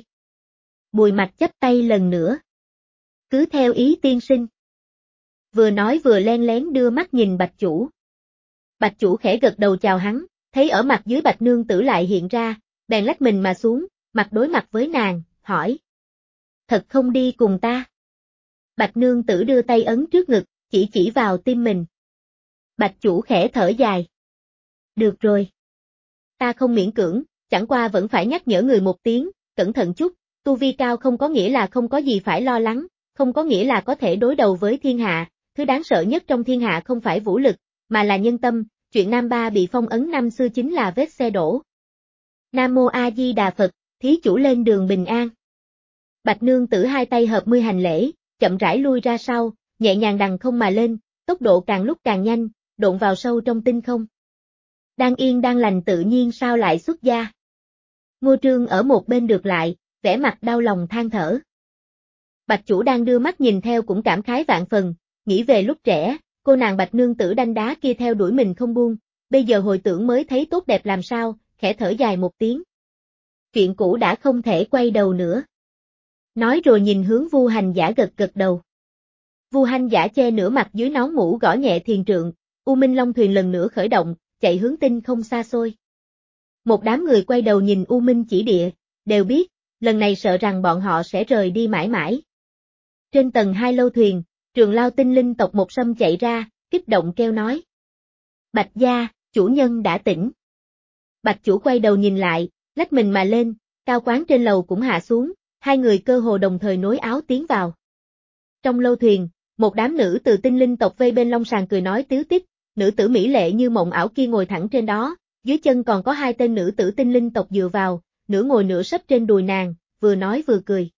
Bùi Mặc chắp tay lần nữa. Cứ theo ý tiên sinh. Vừa nói vừa len lén đưa mắt nhìn Bạch Chủ. Bạch Chủ khẽ gật đầu chào hắn, thấy ở mặt dưới Bạch Nương Tử lại hiện ra, bèn lách mình mà xuống, mặt đối mặt với nàng, hỏi. Thật không đi cùng ta? Bạch Nương Tử đưa tay ấn trước ngực, chỉ chỉ vào tim mình. Bạch Chủ khẽ thở dài. Được rồi. Ta không miễn cưỡng, chẳng qua vẫn phải nhắc nhở người một tiếng, cẩn thận chút, tu vi cao không có nghĩa là không có gì phải lo lắng, không có nghĩa là có thể đối đầu với thiên hạ, thứ đáng sợ nhất trong thiên hạ không phải vũ lực, mà là nhân tâm, chuyện Nam Ba bị phong ấn năm xưa chính là vết xe đổ. Nam Mô A Di Đà Phật, thí chủ lên đường bình an. Bạch Nương Tử hai tay hợp mươi hành lễ, chậm rãi lui ra sau, nhẹ nhàng đằng không mà lên, tốc độ càng lúc càng nhanh, độn vào sâu trong tinh không. Đang yên đang lành tự nhiên sao lại xuất gia. Ngô Trương ở một bên được lại, vẻ mặt đau lòng than thở. Bạch Chủ đang đưa mắt nhìn theo cũng cảm khái vạn phần, nghĩ về lúc trẻ, cô nàng Bạch Nương Tử đanh đá kia theo đuổi mình không buông, bây giờ hồi tưởng mới thấy tốt đẹp làm sao, khẽ thở dài một tiếng. Chuyện cũ đã không thể quay đầu nữa. Nói rồi nhìn hướng Vu Hành Giả gật gật đầu. Vu Hành Giả che nửa mặt dưới nón mũ gõ nhẹ thiền trượng, U Minh Long thuyền lần nữa khởi động, chạy hướng tinh không xa xôi. Một đám người quay đầu nhìn U Minh chỉ địa, đều biết, lần này sợ rằng bọn họ sẽ rời đi mãi mãi, Trên tầng hai lâu thuyền, Trường Lao tinh linh tộc Một Sâm chạy ra, kích động kêu nói. Bạch gia, chủ nhân đã tỉnh. Bạch chủ quay đầu nhìn lại, lách mình mà lên, Cao Quán trên lầu cũng hạ xuống, hai người cơ hồ đồng thời nối áo tiến vào. Trong lâu thuyền, một đám nữ từ tinh linh tộc vây bên long sàn cười nói tứ tích, nữ tử mỹ lệ như mộng ảo kia ngồi thẳng trên đó, dưới chân còn có hai tên nữ tử tinh linh tộc dựa vào, nửa ngồi nửa sấp trên đùi nàng, vừa nói vừa cười.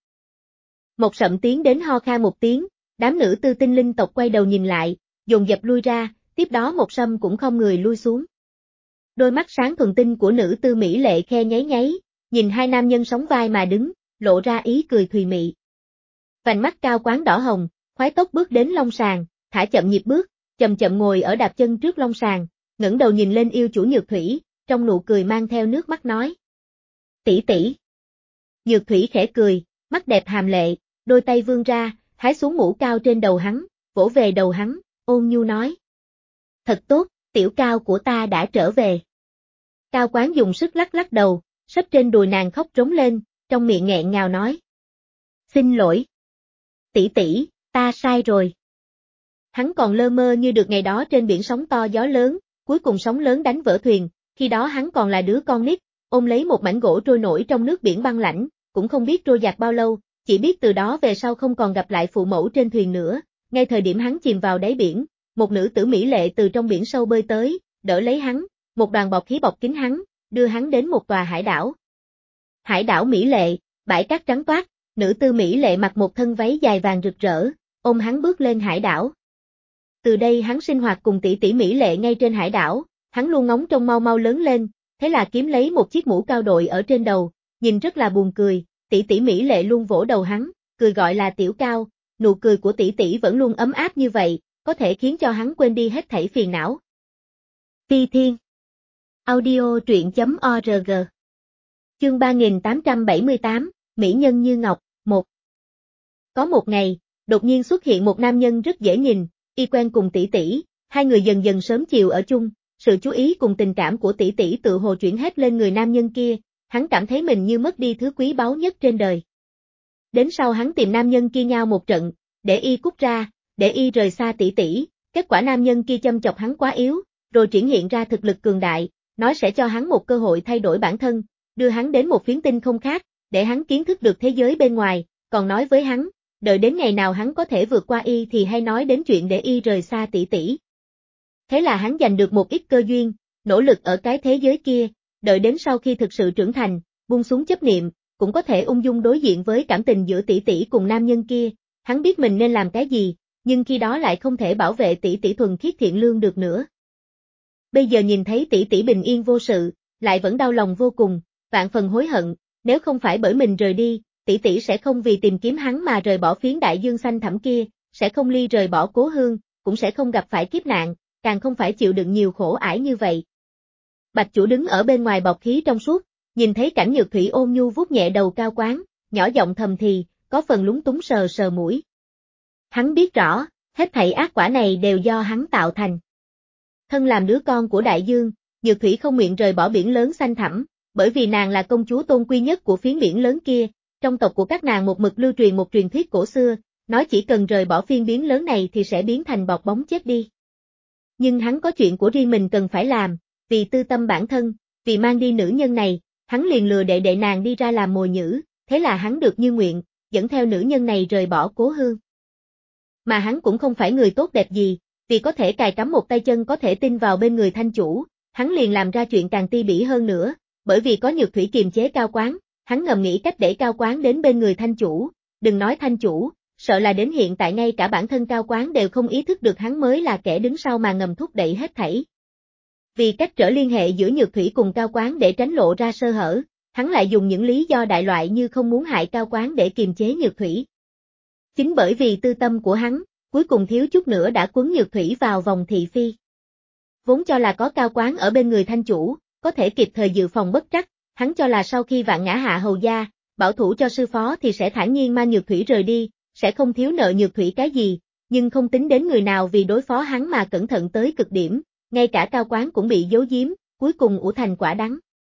Một Sậm tiến đến ho khan một tiếng, đám nữ tư tinh linh tộc quay đầu nhìn lại, dồn dập lui ra, tiếp đó Một Sâm cũng không người lui xuống. Đôi mắt sáng thuần tinh của nữ tư mỹ lệ khe nháy nháy, nhìn hai nam nhân sóng vai mà đứng, lộ ra ý cười thùy mị. Vành mắt Cao Quán đỏ hồng, khoái tốc bước đến long sàn, thả chậm nhịp bước, chậm chậm ngồi ở đạp chân trước long sàn, ngẩng đầu nhìn lên yêu chủ Nhược Thủy, trong nụ cười mang theo nước mắt nói. Tỷ tỷ. Nhược Thủy khẽ cười, mắt đẹp hàm lệ, đôi tay vươn ra, hái xuống mũ cao trên đầu hắn, vỗ về đầu hắn, ôn nhu nói. Thật tốt, tiểu Cao của ta đã trở về. Cao Quán dùng sức lắc lắc đầu, sấp trên đùi nàng khóc trống lên, trong miệng nghẹn ngào nói. Xin lỗi. Tỷ tỷ, ta sai rồi. Hắn còn lơ mơ như được ngày đó trên biển sóng to gió lớn, cuối cùng sóng lớn đánh vỡ thuyền, khi đó hắn còn là đứa con nít, ôm lấy một mảnh gỗ trôi nổi trong nước biển băng lãnh, cũng không biết trôi dạt bao lâu, chỉ biết từ đó về sau không còn gặp lại phụ mẫu trên thuyền nữa, ngay thời điểm hắn chìm vào đáy biển, một nữ tử mỹ lệ từ trong biển sâu bơi tới, đỡ lấy hắn, một đoàn bọt khí bọc kín hắn, đưa hắn đến một tòa hải đảo. Hải đảo mỹ lệ, bãi cát trắng toát, nữ tư mỹ lệ mặc một thân váy dài vàng rực rỡ, ôm hắn bước lên hải đảo. Từ đây hắn sinh hoạt cùng tỷ tỷ mỹ lệ ngay trên hải đảo, hắn luôn ngóng trông mau mau lớn lên, thế là kiếm lấy một chiếc mũ cao đội ở trên đầu, nhìn rất là buồn cười, tỷ tỷ mỹ lệ luôn vỗ đầu hắn, cười gọi là tiểu Cao, nụ cười của tỷ tỷ vẫn luôn ấm áp như vậy, có thể khiến cho hắn quên đi hết thảy phiền não. Phi Thiên Audio truyện chấm org Chương ba nghìn tám trăm bảy mươi tám, Mỹ nhân như ngọc, một. Có một ngày, đột nhiên xuất hiện một nam nhân rất dễ nhìn, y quen cùng tỷ tỷ, hai người dần dần sớm chiều ở chung, sự chú ý cùng tình cảm của tỷ tỷ tự hồ chuyển hết lên người nam nhân kia, hắn cảm thấy mình như mất đi thứ quý báu nhất trên đời. Đến sau hắn tìm nam nhân kia nhau một trận, để y cút ra, để y rời xa tỷ tỷ, kết quả nam nhân kia châm chọc hắn quá yếu, rồi triển hiện ra thực lực cường đại, nói sẽ cho hắn một cơ hội thay đổi bản thân, đưa hắn đến một phiến tinh không khác, để hắn kiến thức được thế giới bên ngoài, còn nói với hắn, đợi đến ngày nào hắn có thể vượt qua y thì hay nói đến chuyện để y rời xa tỷ tỷ. Thế là hắn giành được một ít cơ duyên, nỗ lực ở cái thế giới kia, đợi đến sau khi thực sự trưởng thành, buông xuống chấp niệm, cũng có thể ung dung đối diện với cảm tình giữa tỷ tỷ cùng nam nhân kia, hắn biết mình nên làm cái gì, nhưng khi đó lại không thể bảo vệ tỷ tỷ thuần khiết thiện lương được nữa. Bây giờ nhìn thấy tỷ tỷ bình yên vô sự, lại vẫn đau lòng vô cùng, vạn phần hối hận, nếu không phải bởi mình rời đi, tỷ tỷ sẽ không vì tìm kiếm hắn mà rời bỏ phiến đại dương xanh thẳm kia, sẽ không ly rời bỏ cố hương, cũng sẽ không gặp phải kiếp nạn, càng không phải chịu đựng nhiều khổ ải như vậy. Bạch chủ đứng ở bên ngoài bọc khí trong suốt, nhìn thấy cảnh Nhược Thủy ôn nhu vuốt nhẹ đầu Cao Quán, nhỏ giọng thầm thì, có phần lúng túng sờ sờ mũi. Hắn biết rõ, hết thảy ác quả này đều do hắn tạo thành. Thân làm đứa con của đại dương, Nhược Thủy không nguyện rời bỏ biển lớn xanh thẳm, bởi vì nàng là công chúa tôn quý nhất của phiến biển lớn kia, trong tộc của các nàng một mực lưu truyền một truyền thuyết cổ xưa, nói chỉ cần rời bỏ phiên biến lớn này thì sẽ biến thành bọt bóng chết đi. Nhưng hắn có chuyện của riêng mình cần phải làm, vì tư tâm bản thân, vì mang đi nữ nhân này, hắn liền lừa đệ đệ nàng đi ra làm mồi nhữ, thế là hắn được như nguyện, dẫn theo nữ nhân này rời bỏ cố hương. Mà hắn cũng không phải người tốt đẹp gì, vì có thể cài cắm một tay chân có thể tin vào bên người thanh chủ, hắn liền làm ra chuyện càng ti bỉ hơn nữa, bởi vì có Nhược Thủy kiềm chế Cao Quán, hắn ngầm nghĩ cách để Cao Quán đến bên người thanh chủ, đừng nói thanh chủ, sợ là đến hiện tại ngay cả bản thân Cao Quán đều không ý thức được hắn mới là kẻ đứng sau mà ngầm thúc đẩy hết thảy. Vì cách trở liên hệ giữa Nhược Thủy cùng Cao Quán để tránh lộ ra sơ hở, hắn lại dùng những lý do đại loại như không muốn hại Cao Quán để kiềm chế Nhược Thủy. Chính bởi vì tư tâm của hắn, cuối cùng thiếu chút nữa đã cuốn Nhược Thủy vào vòng thị phi. Vốn cho là có Cao Quán ở bên người thanh chủ, có thể kịp thời dự phòng bất trắc, hắn cho là sau khi vạn ngã hạ hầu gia, bảo thủ cho sư phó thì sẽ thản nhiên mang Nhược Thủy rời đi, sẽ không thiếu nợ Nhược Thủy cái gì, nhưng không tính đến người nào vì đối phó hắn mà cẩn thận tới cực điểm, ngay cả Cao Quán cũng bị giấu giếm, cuối cùng ủ thành quả đắng.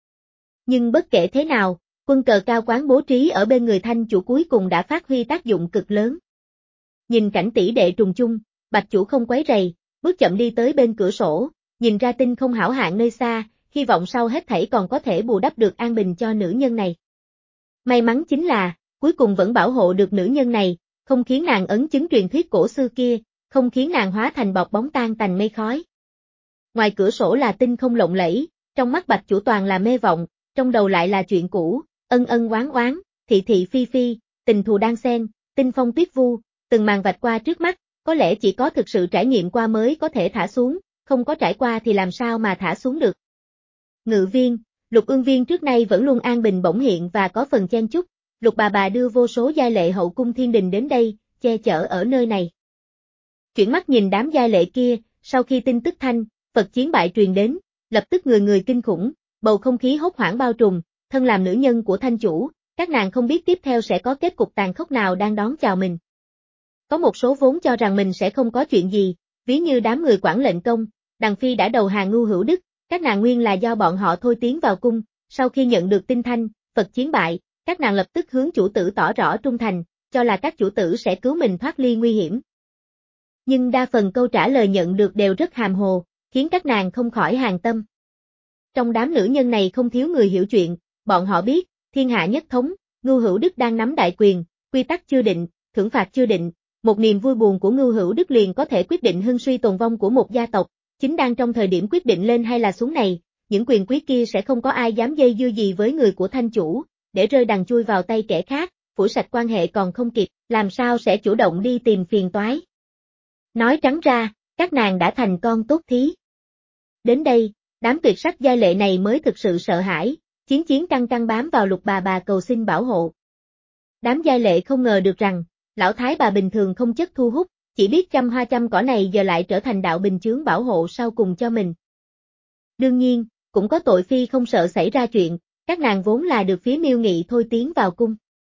Nhưng bất kể thế nào, quân cờ Cao Quán bố trí ở bên người thanh chủ cuối cùng đã phát huy tác dụng cực lớn. Nhìn cảnh tỷ đệ trùng chung, Bạch chủ không quấy rầy, bước chậm đi tới bên cửa sổ, nhìn ra tinh không hảo hạn nơi xa, hy vọng sau hết thảy còn có thể bù đắp được an bình cho nữ nhân này. May mắn chính là, cuối cùng vẫn bảo hộ được nữ nhân này, không khiến nàng ấn chứng truyền thuyết cổ xưa kia, không khiến nàng hóa thành bọt bóng tan tành mây khói. Ngoài cửa sổ là tinh không lộng lẫy, trong mắt Bạch chủ toàn là mê vọng, trong đầu lại là chuyện cũ, ân ân oán oán, thị thị phi phi, tình thù đan xen, tinh phong tuyết vu, từng màn vạch qua trước mắt, có lẽ chỉ có thực sự trải nghiệm qua mới có thể thả xuống, không có trải qua thì làm sao mà thả xuống được. Ngự viên, Lục Ương Viên trước nay vẫn luôn an bình bổng hiện và có phần chen chúc, Lục bà bà đưa vô số giai lệ hậu cung thiên đình đến đây, che chở ở nơi này. Chuyển mắt nhìn đám giai lệ kia, sau khi tin tức thanh, Phật chiến bại truyền đến, lập tức người người kinh khủng, bầu không khí hốt hoảng bao trùm, thân làm nữ nhân của thanh chủ, các nàng không biết tiếp theo sẽ có kết cục tàn khốc nào đang đón chào mình. Có một số vốn cho rằng mình sẽ không có chuyện gì, ví như đám người quản lệnh công, Đằng Phi đã đầu hàng Ngưu Hữu Đức, các nàng nguyên là do bọn họ thôi tiến vào cung, sau khi nhận được tin thanh, Phật chiến bại, các nàng lập tức hướng chủ tử tỏ rõ trung thành, cho là các chủ tử sẽ cứu mình thoát ly nguy hiểm. Nhưng đa phần câu trả lời nhận được đều rất hàm hồ, khiến các nàng không khỏi hàng tâm. Trong đám nữ nhân này không thiếu người hiểu chuyện, bọn họ biết, thiên hạ nhất thống, Ngưu Hữu Đức đang nắm đại quyền, quy tắc chưa định, thưởng phạt chưa định, một niềm vui buồn của Ngưu Hữu Đức liền có thể quyết định hưng suy tồn vong của một gia tộc, chính đang trong thời điểm quyết định lên hay là xuống này, những quyền quý kia sẽ không có ai dám dây dưa gì với người của thanh chủ, để rơi đằng chui vào tay kẻ khác, phủi sạch quan hệ còn không kịp, làm sao sẽ chủ động đi tìm phiền toái. Nói trắng ra, các nàng đã thành con tốt thí. Đến đây, đám tuyệt sắc giai lệ này mới thực sự sợ hãi, chiến chiến căng căng bám vào Lục bà bà cầu xin bảo hộ. Đám giai lệ không ngờ được rằng, lão thái bà bình thường không chất thu hút, chỉ biết chăm hoa chăm cỏ này giờ lại trở thành đạo bình chướng bảo hộ sau cùng cho mình. Đương nhiên, cũng có tội phi không sợ xảy ra chuyện, các nàng vốn là được phía Miêu Nghị thôi tiến vào cung.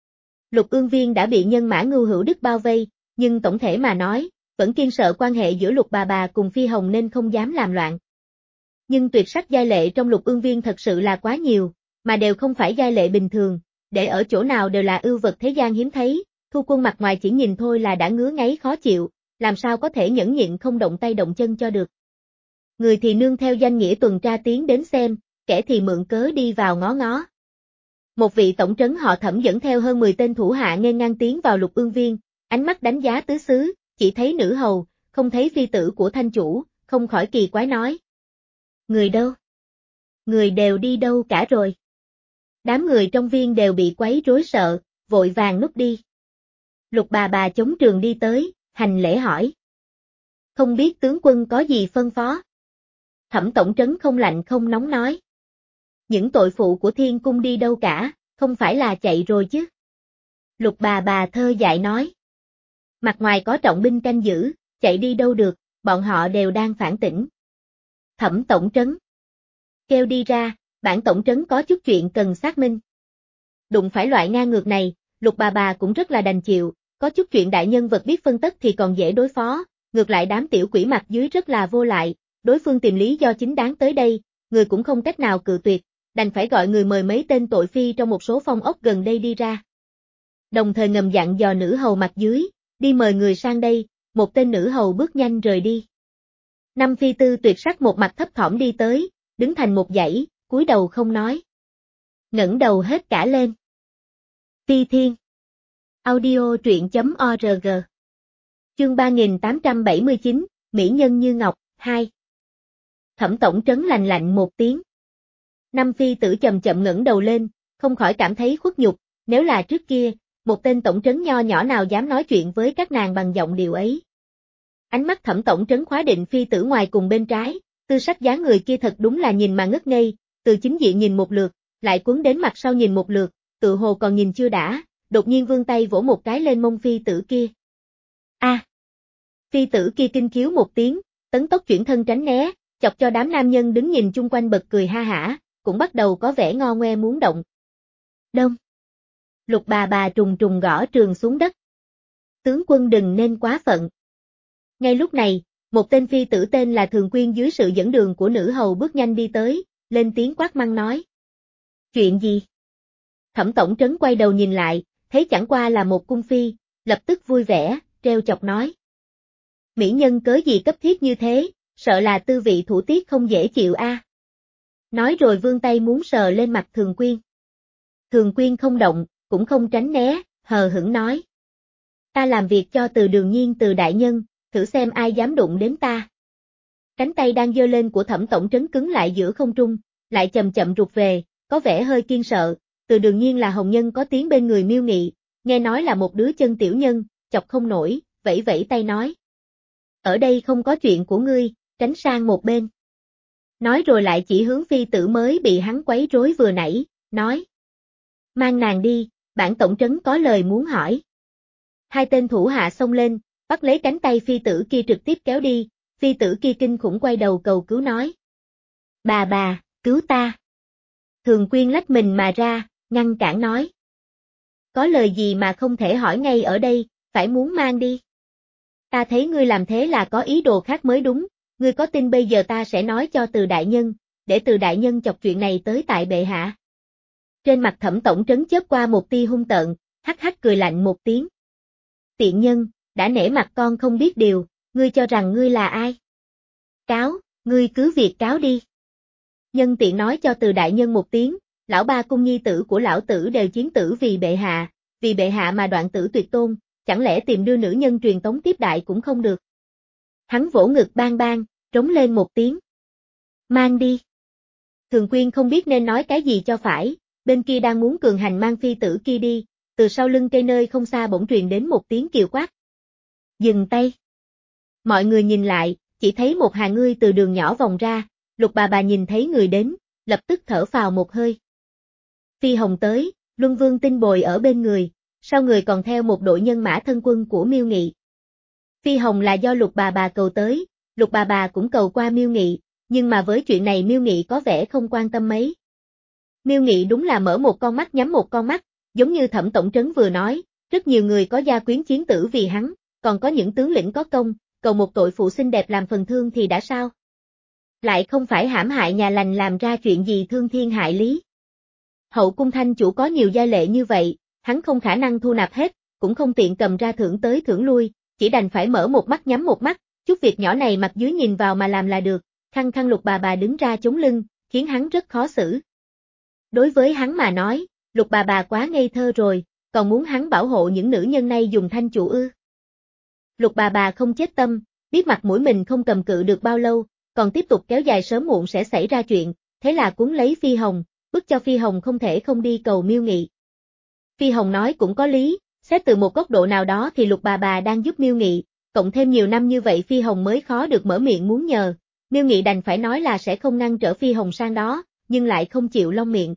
Lục Ương Viên đã bị nhân mã Ngưu Hữu Đức bao vây, nhưng tổng thể mà nói, vẫn kiêng sợ quan hệ giữa Lục bà bà cùng Phi Hồng nên không dám làm loạn. Nhưng tuyệt sắc giai lệ trong Lục Ương Viên thật sự là quá nhiều, mà đều không phải giai lệ bình thường, để ở chỗ nào đều là ưu vật thế gian hiếm thấy, Thu Quân mặt ngoài chỉ nhìn thôi là đã ngứa ngáy khó chịu, làm sao có thể nhẫn nhịn không động tay động chân cho được. Người thì nương theo danh nghĩa tuần tra tiến đến xem, kẻ thì mượn cớ đi vào ngó ngó. Một vị tổng trấn họ Thẩm dẫn theo hơn mười tên thủ hạ nghênh ngang tiến vào Lục Ương Viên, ánh mắt đánh giá tứ xứ, chỉ thấy nữ hầu, không thấy phi tử của thanh chủ, không khỏi kỳ quái nói. Người đâu? Người đều đi đâu cả rồi? Đám người trong viên đều bị quấy rối sợ, vội vàng núp đi. Lục bà bà chống trường đi tới, hành lễ hỏi. Không biết tướng quân có gì phân phó? Thẩm tổng trấn không lạnh không nóng nói. Những tội phụ của thiên cung đi đâu cả, không phải là chạy rồi chứ? Lục bà bà thơ dại nói. Mặt ngoài có trọng binh canh giữ, chạy đi đâu được, bọn họ đều đang phản tỉnh. Thẩm tổng trấn. Kêu đi ra, bản tổng trấn có chút chuyện cần xác minh. Đụng phải loại ngang ngược này, Lục bà bà cũng rất là đành chịu, có chút chuyện đại nhân vật biết phân tất thì còn dễ đối phó, ngược lại đám tiểu quỷ mặt dưới rất là vô lại, đối phương tìm lý do chính đáng tới đây, người cũng không cách nào cự tuyệt, đành phải gọi người mời mấy tên tội phi trong một số phong ốc gần đây đi ra. Đồng thời ngầm dặn dò nữ hầu mặt dưới, đi mời người sang đây, một tên nữ hầu bước nhanh rời đi. Năm phi tư tuyệt sắc một mặt thấp thỏm đi tới, đứng thành một dãy, cúi đầu không nói. Ngẩng đầu hết cả lên. Phi Thiên. Audio truyện chấm org. Chương ba nghìn tám trăm bảy mươi chín, Mỹ nhân như ngọc, hai. Thẩm tổng trấn lạnh lạnh một tiếng. Năm phi tử chậm chậm ngẩng đầu lên, không khỏi cảm thấy khuất nhục, nếu là trước kia, một tên tổng trấn nho nhỏ nào dám nói chuyện với các nàng bằng giọng điệu ấy. Ánh mắt Thẩm tổng trấn khóa định phi tử ngoài cùng bên trái, tư sắc dáng người kia thật đúng là nhìn mà ngất ngây, từ chính diện nhìn một lượt, lại cuốn đến mặt sau nhìn một lượt, tự hồ còn nhìn chưa đã, đột nhiên vươn tay vỗ một cái lên mông phi tử kia. A! À, phi tử kia kinh khiếu một tiếng, tấn tốc chuyển thân tránh né, chọc cho đám nam nhân đứng nhìn chung quanh bật cười ha hả, cũng bắt đầu có vẻ ngo ngoe muốn động. Đông! Lục bà bà trùng trùng gõ trường xuống đất. Tướng quân đừng nên quá phận. Ngay lúc này, một tên phi tử tên là Thường Quyên dưới sự dẫn đường của nữ hầu bước nhanh đi tới, lên tiếng quát mắng nói. Chuyện gì? Thẩm tổng trấn quay đầu nhìn lại, thấy chẳng qua là một cung phi, lập tức vui vẻ, treo chọc nói. Mỹ nhân cớ gì cấp thiết như thế, sợ là tư vị thủ tiết không dễ chịu a. À. Nói rồi vươn tay muốn sờ lên mặt Thường Quyên. Thường Quyên không động, cũng không tránh né, hờ hững nói. Ta làm việc cho Từ Đường Nhiên Từ đại nhân, thử xem ai dám đụng đến ta. Cánh tay đang giơ lên của Thẩm tổng trấn cứng lại giữa không trung, lại chậm chậm rụt về, có vẻ hơi kiên sợ. Từ Đường Nhiên là hồng nhân có tiếng bên người Miêu Nghị, nghe nói là một đứa chân tiểu nhân, chọc không nổi, vẫy vẫy tay nói. Ở đây không có chuyện của ngươi, tránh sang một bên. Nói rồi lại chỉ hướng phi tử mới bị hắn quấy rối vừa nãy, nói. Mang nàng đi, bản tổng trấn có lời muốn hỏi. Hai tên thủ hạ xông lên, bắt lấy cánh tay phi tử kia trực tiếp kéo đi, phi tử kia kinh khủng quay đầu cầu cứu nói. Bà bà, cứu ta. Thường Quyên lách mình mà ra, ngăn cản nói. Có lời gì mà không thể hỏi ngay ở đây, phải muốn mang đi. Ta thấy ngươi làm thế là có ý đồ khác mới đúng, ngươi có tin bây giờ ta sẽ nói cho Từ đại nhân, để Từ đại nhân chọc chuyện này tới tại bệ hạ. Trên mặt Thẩm tổng trấn chớp qua một tia hung tợn, hắc hắc cười lạnh một tiếng. Tiện nhân, đã nể mặt con không biết điều, ngươi cho rằng ngươi là ai? Cáo, ngươi cứ việc cáo đi. Nhân tiện nói cho Từ đại nhân một tiếng, lão ba cung nhi tử của lão tử đều chiến tử vì bệ hạ, vì bệ hạ mà đoạn tử tuyệt tôn, chẳng lẽ tìm đưa nữ nhân truyền tống tiếp đại cũng không được. Hắn vỗ ngực bang bang, trống lên một tiếng. Mang đi. Thường Quyên không biết nên nói cái gì cho phải, bên kia đang muốn cường hành mang phi tử kia đi, từ sau lưng cây nơi không xa bỗng truyền đến một tiếng kiều quát. Dừng tay. Mọi người nhìn lại, chỉ thấy một hàng ngươi từ đường nhỏ vòng ra, Lục bà bà nhìn thấy người đến, lập tức thở phào một hơi. Phi Hồng tới, Luân Vương tinh bồi ở bên người, sau người còn theo một đội nhân mã thân quân của Miêu Nghị. Phi Hồng là do Lục bà bà cầu tới, Lục bà bà cũng cầu qua Miêu Nghị, nhưng mà với chuyện này Miêu Nghị có vẻ không quan tâm mấy. Miêu Nghị đúng là mở một con mắt nhắm một con mắt, giống như Thẩm tổng trấn vừa nói, rất nhiều người có gia quyến chiến tử vì hắn, còn có những tướng lĩnh có công, cầu một tội phụ xinh đẹp làm phần thương thì đã sao? Lại không phải hãm hại nhà lành làm ra chuyện gì thương thiên hại lý. Hậu cung thanh chủ có nhiều gia lệ như vậy, hắn không khả năng thu nạp hết, cũng không tiện cầm ra thưởng tới thưởng lui, chỉ đành phải mở một mắt nhắm một mắt, chút việc nhỏ này mặt dưới nhìn vào mà làm là được, khăng khăng Lục bà bà đứng ra chống lưng, khiến hắn rất khó xử. Đối với hắn mà nói, Lục bà bà quá ngây thơ rồi, còn muốn hắn bảo hộ những nữ nhân này dùng thanh chủ ư. Lục bà bà không chết tâm, biết mặt mũi mình không cầm cự được bao lâu, còn tiếp tục kéo dài sớm muộn sẽ xảy ra chuyện, thế là cuốn lấy Phi Hồng, bức cho Phi Hồng không thể không đi cầu Miêu Nghị. Phi Hồng nói cũng có lý, xét từ một góc độ nào đó thì Lục bà bà đang giúp Miêu Nghị, cộng thêm nhiều năm như vậy Phi Hồng mới khó được mở miệng muốn nhờ, Miêu Nghị đành phải nói là sẽ không ngăn trở Phi Hồng sang đó, nhưng lại không chịu long miệng.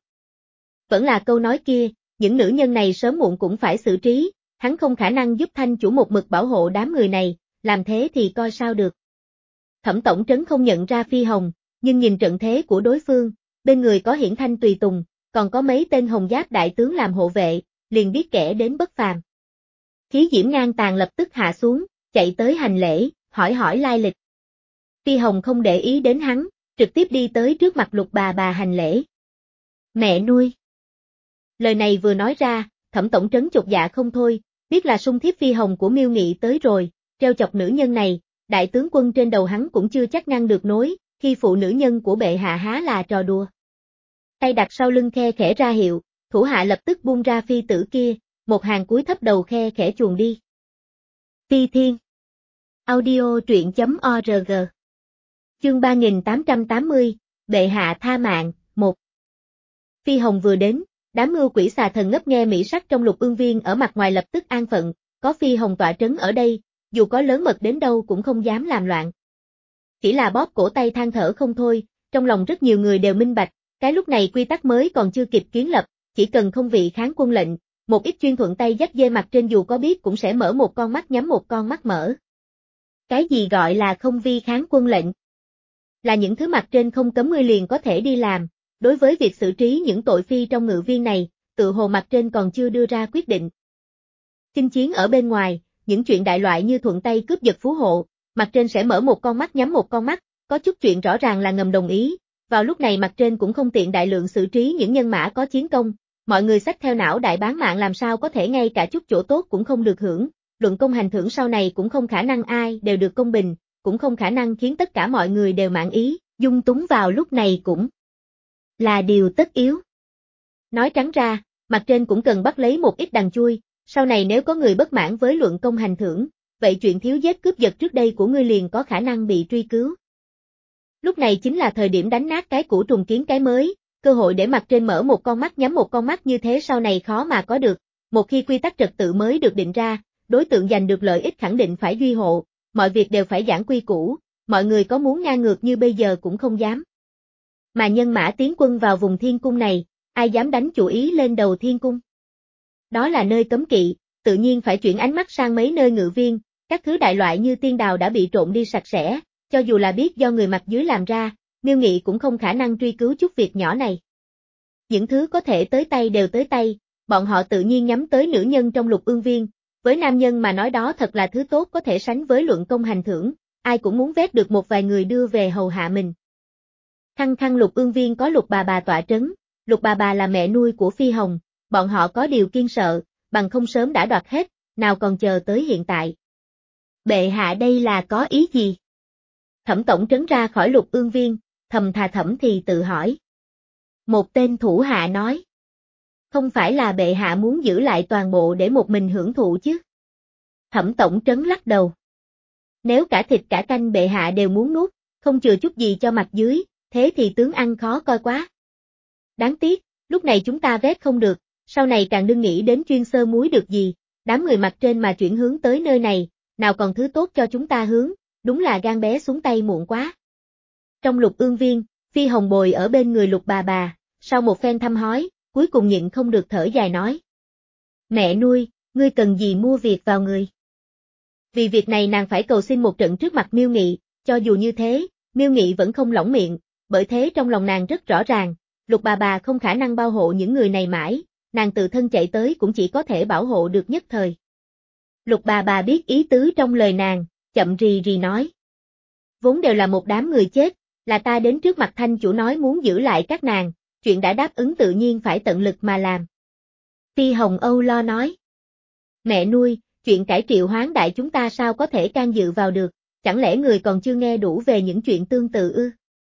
Vẫn là câu nói kia, những nữ nhân này sớm muộn cũng phải xử trí, hắn không khả năng giúp thanh chủ một mực bảo hộ đám người này, làm thế thì coi sao được. Thẩm tổng trấn không nhận ra Phi Hồng, nhưng nhìn trận thế của đối phương, bên người có Hiển Thanh tùy tùng, còn có mấy tên hồng giáp đại tướng làm hộ vệ, liền biết kẻ đến bất phàm. Khí diễm ngang tàn lập tức hạ xuống, chạy tới hành lễ, hỏi hỏi lai lịch. Phi Hồng không để ý đến hắn, trực tiếp đi tới trước mặt Lục bà bà hành lễ. Mẹ nuôi. Lời này vừa nói ra, Thẩm tổng trấn chột dạ không thôi, biết là sung thiếp Phi Hồng của Miêu Nghị tới rồi, treo chọc nữ nhân này, đại tướng quân trên đầu hắn cũng chưa chắc ngăn được nối, khi phụ nữ nhân của bệ hạ há là trò đùa. Tay đặt sau lưng khe khẽ ra hiệu, thủ hạ lập tức buông ra phi tử kia, một hàng cúi thấp đầu khe khẽ chuồn đi. Phi Thiên. Audio truyện chấm org. Chương ba nghìn tám trăm tám mươi, bệ hạ tha mạng, một. Phi Hồng vừa đến, đám mưu quỷ xà thần ngấp nghe mỹ sắc trong Lục Ương Viên ở mặt ngoài lập tức an phận, có Phi Hồng tọa trấn ở đây, dù có lớn mật đến đâu cũng không dám làm loạn. Chỉ là bóp cổ tay than thở không thôi, trong lòng rất nhiều người đều minh bạch, cái lúc này quy tắc mới còn chưa kịp kiến lập, chỉ cần không vị kháng quân lệnh, một ít chuyên thuận tay dắt dê mặt trên dù có biết cũng sẽ mở một con mắt nhắm một con mắt mở. Cái gì gọi là không vi kháng quân lệnh? Là những thứ mặt trên không cấm ngươi liền có thể đi làm, đối với việc xử trí những tội phi trong ngự viên này, tự hồ mặt trên còn chưa đưa ra quyết định. Chinh chiến ở bên ngoài, những chuyện đại loại như thuận tay cướp giật phú hộ, mặt trên sẽ mở một con mắt nhắm một con mắt, có chút chuyện rõ ràng là ngầm đồng ý, vào lúc này mặt trên cũng không tiện đại lượng xử trí những nhân mã có chiến công, mọi người xách theo não đại bán mạng làm sao có thể ngay cả chút chỗ tốt cũng không được hưởng, luận công hành thưởng sau này cũng không khả năng ai đều được công bình, cũng không khả năng khiến tất cả mọi người đều mãn ý, dung túng vào lúc này cũng là điều tất yếu. Nói trắng ra, mặt trên cũng cần bắt lấy một ít đằng chui, sau này nếu có người bất mãn với luận công hành thưởng, vậy chuyện thiếu giết cướp giật trước đây của ngươi liền có khả năng bị truy cứu. Lúc này chính là thời điểm đánh nát cái cũ trùng kiến cái mới, cơ hội để mặt trên mở một con mắt nhắm một con mắt như thế sau này khó mà có được, một khi quy tắc trật tự mới được định ra, đối tượng giành được lợi ích khẳng định phải duy hộ, mọi việc đều phải giảng quy củ, mọi người có muốn ngang ngược như bây giờ cũng không dám. Mà nhân mã tiến quân vào vùng thiên cung này, ai dám đánh chủ ý lên đầu thiên cung? Đó là nơi cấm kỵ, tự nhiên phải chuyển ánh mắt sang mấy nơi ngự viên, các thứ đại loại như tiên đào đã bị trộn đi sạch sẽ, cho dù là biết do người mặt dưới làm ra, Miêu Nghị cũng không khả năng truy cứu chút việc nhỏ này. Những thứ có thể tới tay đều tới tay, bọn họ tự nhiên nhắm tới nữ nhân trong Lục Ương Viên, với nam nhân mà nói đó thật là thứ tốt có thể sánh với luận công hành thưởng, ai cũng muốn vét được một vài người đưa về hầu hạ mình. Khăng khăng Lục Ương Viên có Lục bà bà tọa trấn, Lục bà bà là mẹ nuôi của Phi Hồng, bọn họ có điều kiêng sợ, bằng không sớm đã đoạt hết, nào còn chờ tới hiện tại. Bệ hạ đây là có ý gì? Thẩm tổng trấn ra khỏi Lục Ương Viên, thầm thà thẩm thì tự hỏi. Một tên thủ hạ nói. Không phải là bệ hạ muốn giữ lại toàn bộ để một mình hưởng thụ chứ? Thẩm tổng trấn lắc đầu. Nếu cả thịt cả canh bệ hạ đều muốn nuốt, không chừa chút gì cho mặt dưới, thế thì tướng ăn khó coi quá. Đáng tiếc, lúc này chúng ta vét không được, sau này càng đừng nghĩ đến chuyên sơ muối được gì, đám người mặt trên mà chuyển hướng tới nơi này, nào còn thứ tốt cho chúng ta hướng, đúng là gan bé xuống tay muộn quá. Trong Lục Ương Viên, Phi Hồng bồi ở bên người Lục bà bà, sau một phen thăm hỏi, cuối cùng nhịn không được thở dài nói. Mẹ nuôi, ngươi cần gì mua việc vào người? Vì việc này nàng phải cầu xin một trận trước mặt Miêu Nghị, cho dù như thế, Miêu Nghị vẫn không lỏng miệng, bởi thế trong lòng nàng rất rõ ràng, Lục bà bà không khả năng bảo hộ những người này mãi, nàng tự thân chạy tới cũng chỉ có thể bảo hộ được nhất thời. Lục bà bà biết ý tứ trong lời nàng, chậm rì rì nói. Vốn đều là một đám người chết, là ta đến trước mặt thanh chủ nói muốn giữ lại các nàng, chuyện đã đáp ứng tự nhiên phải tận lực mà làm. Phi Hồng âu lo nói. Mẹ nuôi, chuyện cải triệu hoán đại chúng ta sao có thể can dự vào được, chẳng lẽ người còn chưa nghe đủ về những chuyện tương tự ư?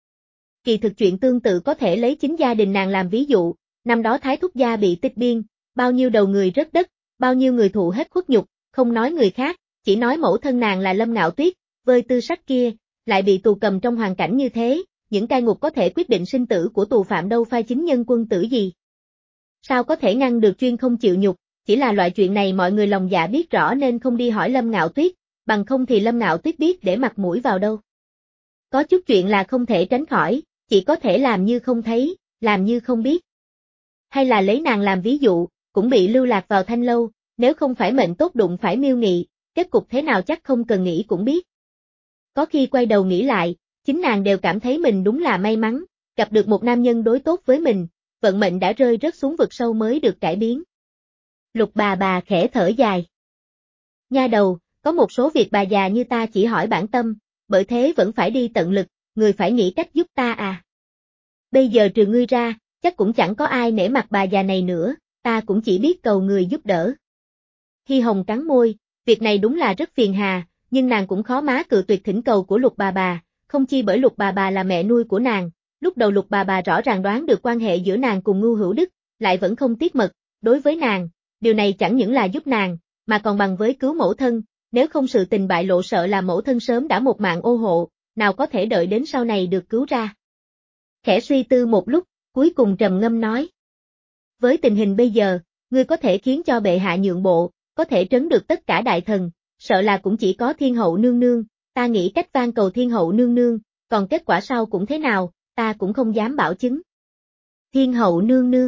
Kỳ thực chuyện tương tự có thể lấy chính gia đình nàng làm ví dụ, năm đó Thái Thúc gia bị tích biên, bao nhiêu đầu người rớt đất, bao nhiêu người thụ hết khuất nhục, không nói người khác, chỉ nói mẫu thân nàng là Lâm Ngạo Tuyết, vơi tư sắc kia, lại bị tù cầm trong hoàn cảnh như thế, những cai ngục có thể quyết định sinh tử của tù phạm đâu phai chính nhân quân tử gì. Sao có thể ngăn được chuyên không chịu nhục, chỉ là loại chuyện này mọi người lòng dạ biết rõ nên không đi hỏi Lâm Ngạo Tuyết, bằng không thì Lâm Ngạo Tuyết biết để mặt mũi vào đâu. Có chút chuyện là không thể tránh khỏi, chỉ có thể làm như không thấy, làm như không biết. Hay là lấy nàng làm ví dụ, cũng bị lưu lạc vào thanh lâu, nếu không phải mệnh tốt đụng phải Miêu Nghị, kết cục thế nào chắc không cần nghĩ cũng biết. Có khi quay đầu nghĩ lại, chính nàng đều cảm thấy mình đúng là may mắn, gặp được một nam nhân đối tốt với mình, vận mệnh đã rơi rớt xuống vực sâu mới được cải biến. Lục bà bà khẽ thở dài. Nha đầu, có một số việc bà già như ta chỉ hỏi bản tâm, bởi thế vẫn phải đi tận lực, người phải nghĩ cách giúp ta à. Bây giờ trừ ngươi ra, chắc cũng chẳng có ai nể mặt bà già này nữa, ta cũng chỉ biết cầu người giúp đỡ. Hi Hồng cắn môi, việc này đúng là rất phiền hà, nhưng nàng cũng khó má cự tuyệt thỉnh cầu của Lục bà bà, không chi bởi Lục bà bà là mẹ nuôi của nàng, lúc đầu Lục bà bà rõ ràng đoán được quan hệ giữa nàng cùng Ngưu Hữu Đức, lại vẫn không tiết mật, đối với nàng, điều này chẳng những là giúp nàng, mà còn bằng với cứu mẫu thân, nếu không sự tình bại lộ sợ là mẫu thân sớm đã một mạng ô hộ, nào có thể đợi đến sau này được cứu ra. Khẽ suy tư một lúc, cuối cùng trầm ngâm nói. Với tình hình bây giờ, ngươi có thể khiến cho bệ hạ nhượng bộ, có thể trấn được tất cả đại thần, sợ là cũng chỉ có Thiên Hậu nương nương, ta nghĩ cách van cầu Thiên Hậu nương nương, còn kết quả sau cũng thế nào, ta cũng không dám bảo chứng. Thiên Hậu nương nương.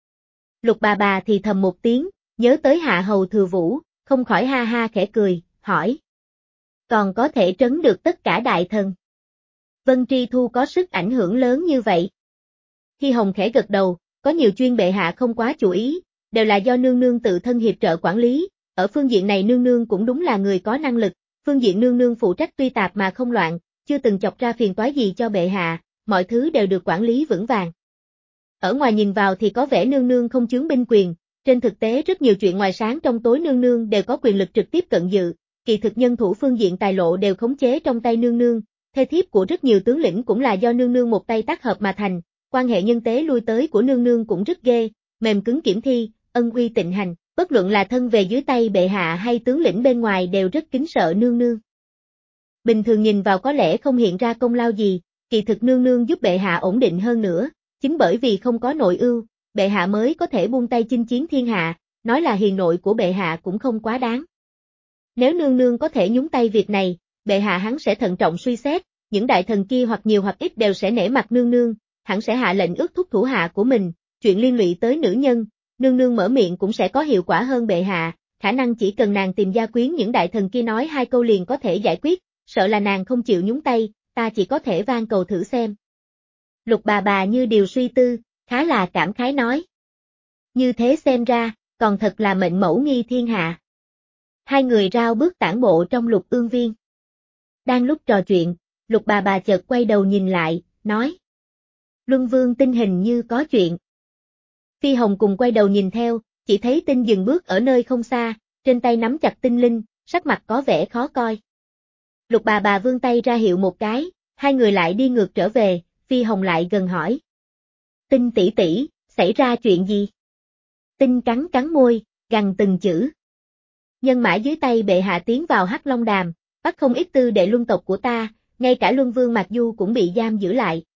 Lục bà bà thì thầm một tiếng, nhớ tới Hạ Hầu Thừa Vũ, không khỏi ha ha khẽ cười, hỏi. Còn có thể trấn được tất cả đại thần. Vân Tri Thu có sức ảnh hưởng lớn như vậy. Hi Hồng khẽ gật đầu, có nhiều chuyên bệ hạ không quá chú ý, đều là do nương nương tự thân hiệp trợ quản lý, ở phương diện này nương nương cũng đúng là người có năng lực, phương diện nương nương phụ trách tuy tạp mà không loạn, chưa từng chọc ra phiền toái gì cho bệ hạ, mọi thứ đều được quản lý vững vàng. Ở ngoài nhìn vào thì có vẻ nương nương không chướng binh quyền, Trên thực tế rất nhiều chuyện ngoài sáng trong tối nương nương đều có quyền lực trực tiếp cận dự, kỳ thực nhân thủ phương diện tài lộ đều khống chế trong tay nương nương, thê thiếp của rất nhiều tướng lĩnh cũng là do nương nương một tay tác hợp mà thành, quan hệ nhân tế lui tới của nương nương cũng rất ghê, mềm cứng kiểm thi, ân uy tịnh hành, bất luận là thân về dưới tay bệ hạ hay tướng lĩnh bên ngoài đều rất kính sợ nương nương. Bình thường nhìn vào có lẽ không hiện ra công lao gì, kỳ thực nương nương giúp bệ hạ ổn định hơn nữa, chính bởi vì không có nội ưu, bệ hạ mới có thể buông tay chinh chiến thiên hạ, nói là hiền nội của bệ hạ cũng không quá đáng. Nếu nương nương có thể nhúng tay việc này, bệ hạ hắn sẽ thận trọng suy xét, những đại thần kia hoặc nhiều hoặc ít đều sẽ nể mặt nương nương, hắn sẽ hạ lệnh ước thúc thủ hạ của mình, chuyện liên lụy tới nữ nhân, nương nương mở miệng cũng sẽ có hiệu quả hơn bệ hạ, khả năng chỉ cần nàng tìm gia quyến những đại thần kia nói hai câu liền có thể giải quyết, sợ là nàng không chịu nhúng tay, ta chỉ có thể van cầu thử xem. Lục bà bà như điều suy tư, khá là cảm khái nói. Như thế xem ra, còn thật là mệnh mẫu nghi thiên hạ. Hai người rao bước tản bộ trong Lục Ương Viên. Đang lúc trò chuyện, Lục bà bà chợt quay đầu nhìn lại, nói. Luân Vương Tinh hình như có chuyện. Phi Hồng cùng quay đầu nhìn theo, chỉ thấy Tinh dừng bước ở nơi không xa, trên tay nắm chặt tinh linh, sắc mặt có vẻ khó coi. Lục bà bà vươn tay ra hiệu một cái, hai người lại đi ngược trở về, Phi Hồng lại gần hỏi. Tinh tỷ tỷ, xảy ra chuyện gì? Tinh cắn cắn môi, gằn từng chữ. Nhân mã dưới tay bệ hạ tiến vào Hắc Long Đàm, bắt không ít tư đệ luân tộc của ta, ngay cả Luân Vương Mạc Du cũng bị giam giữ lại,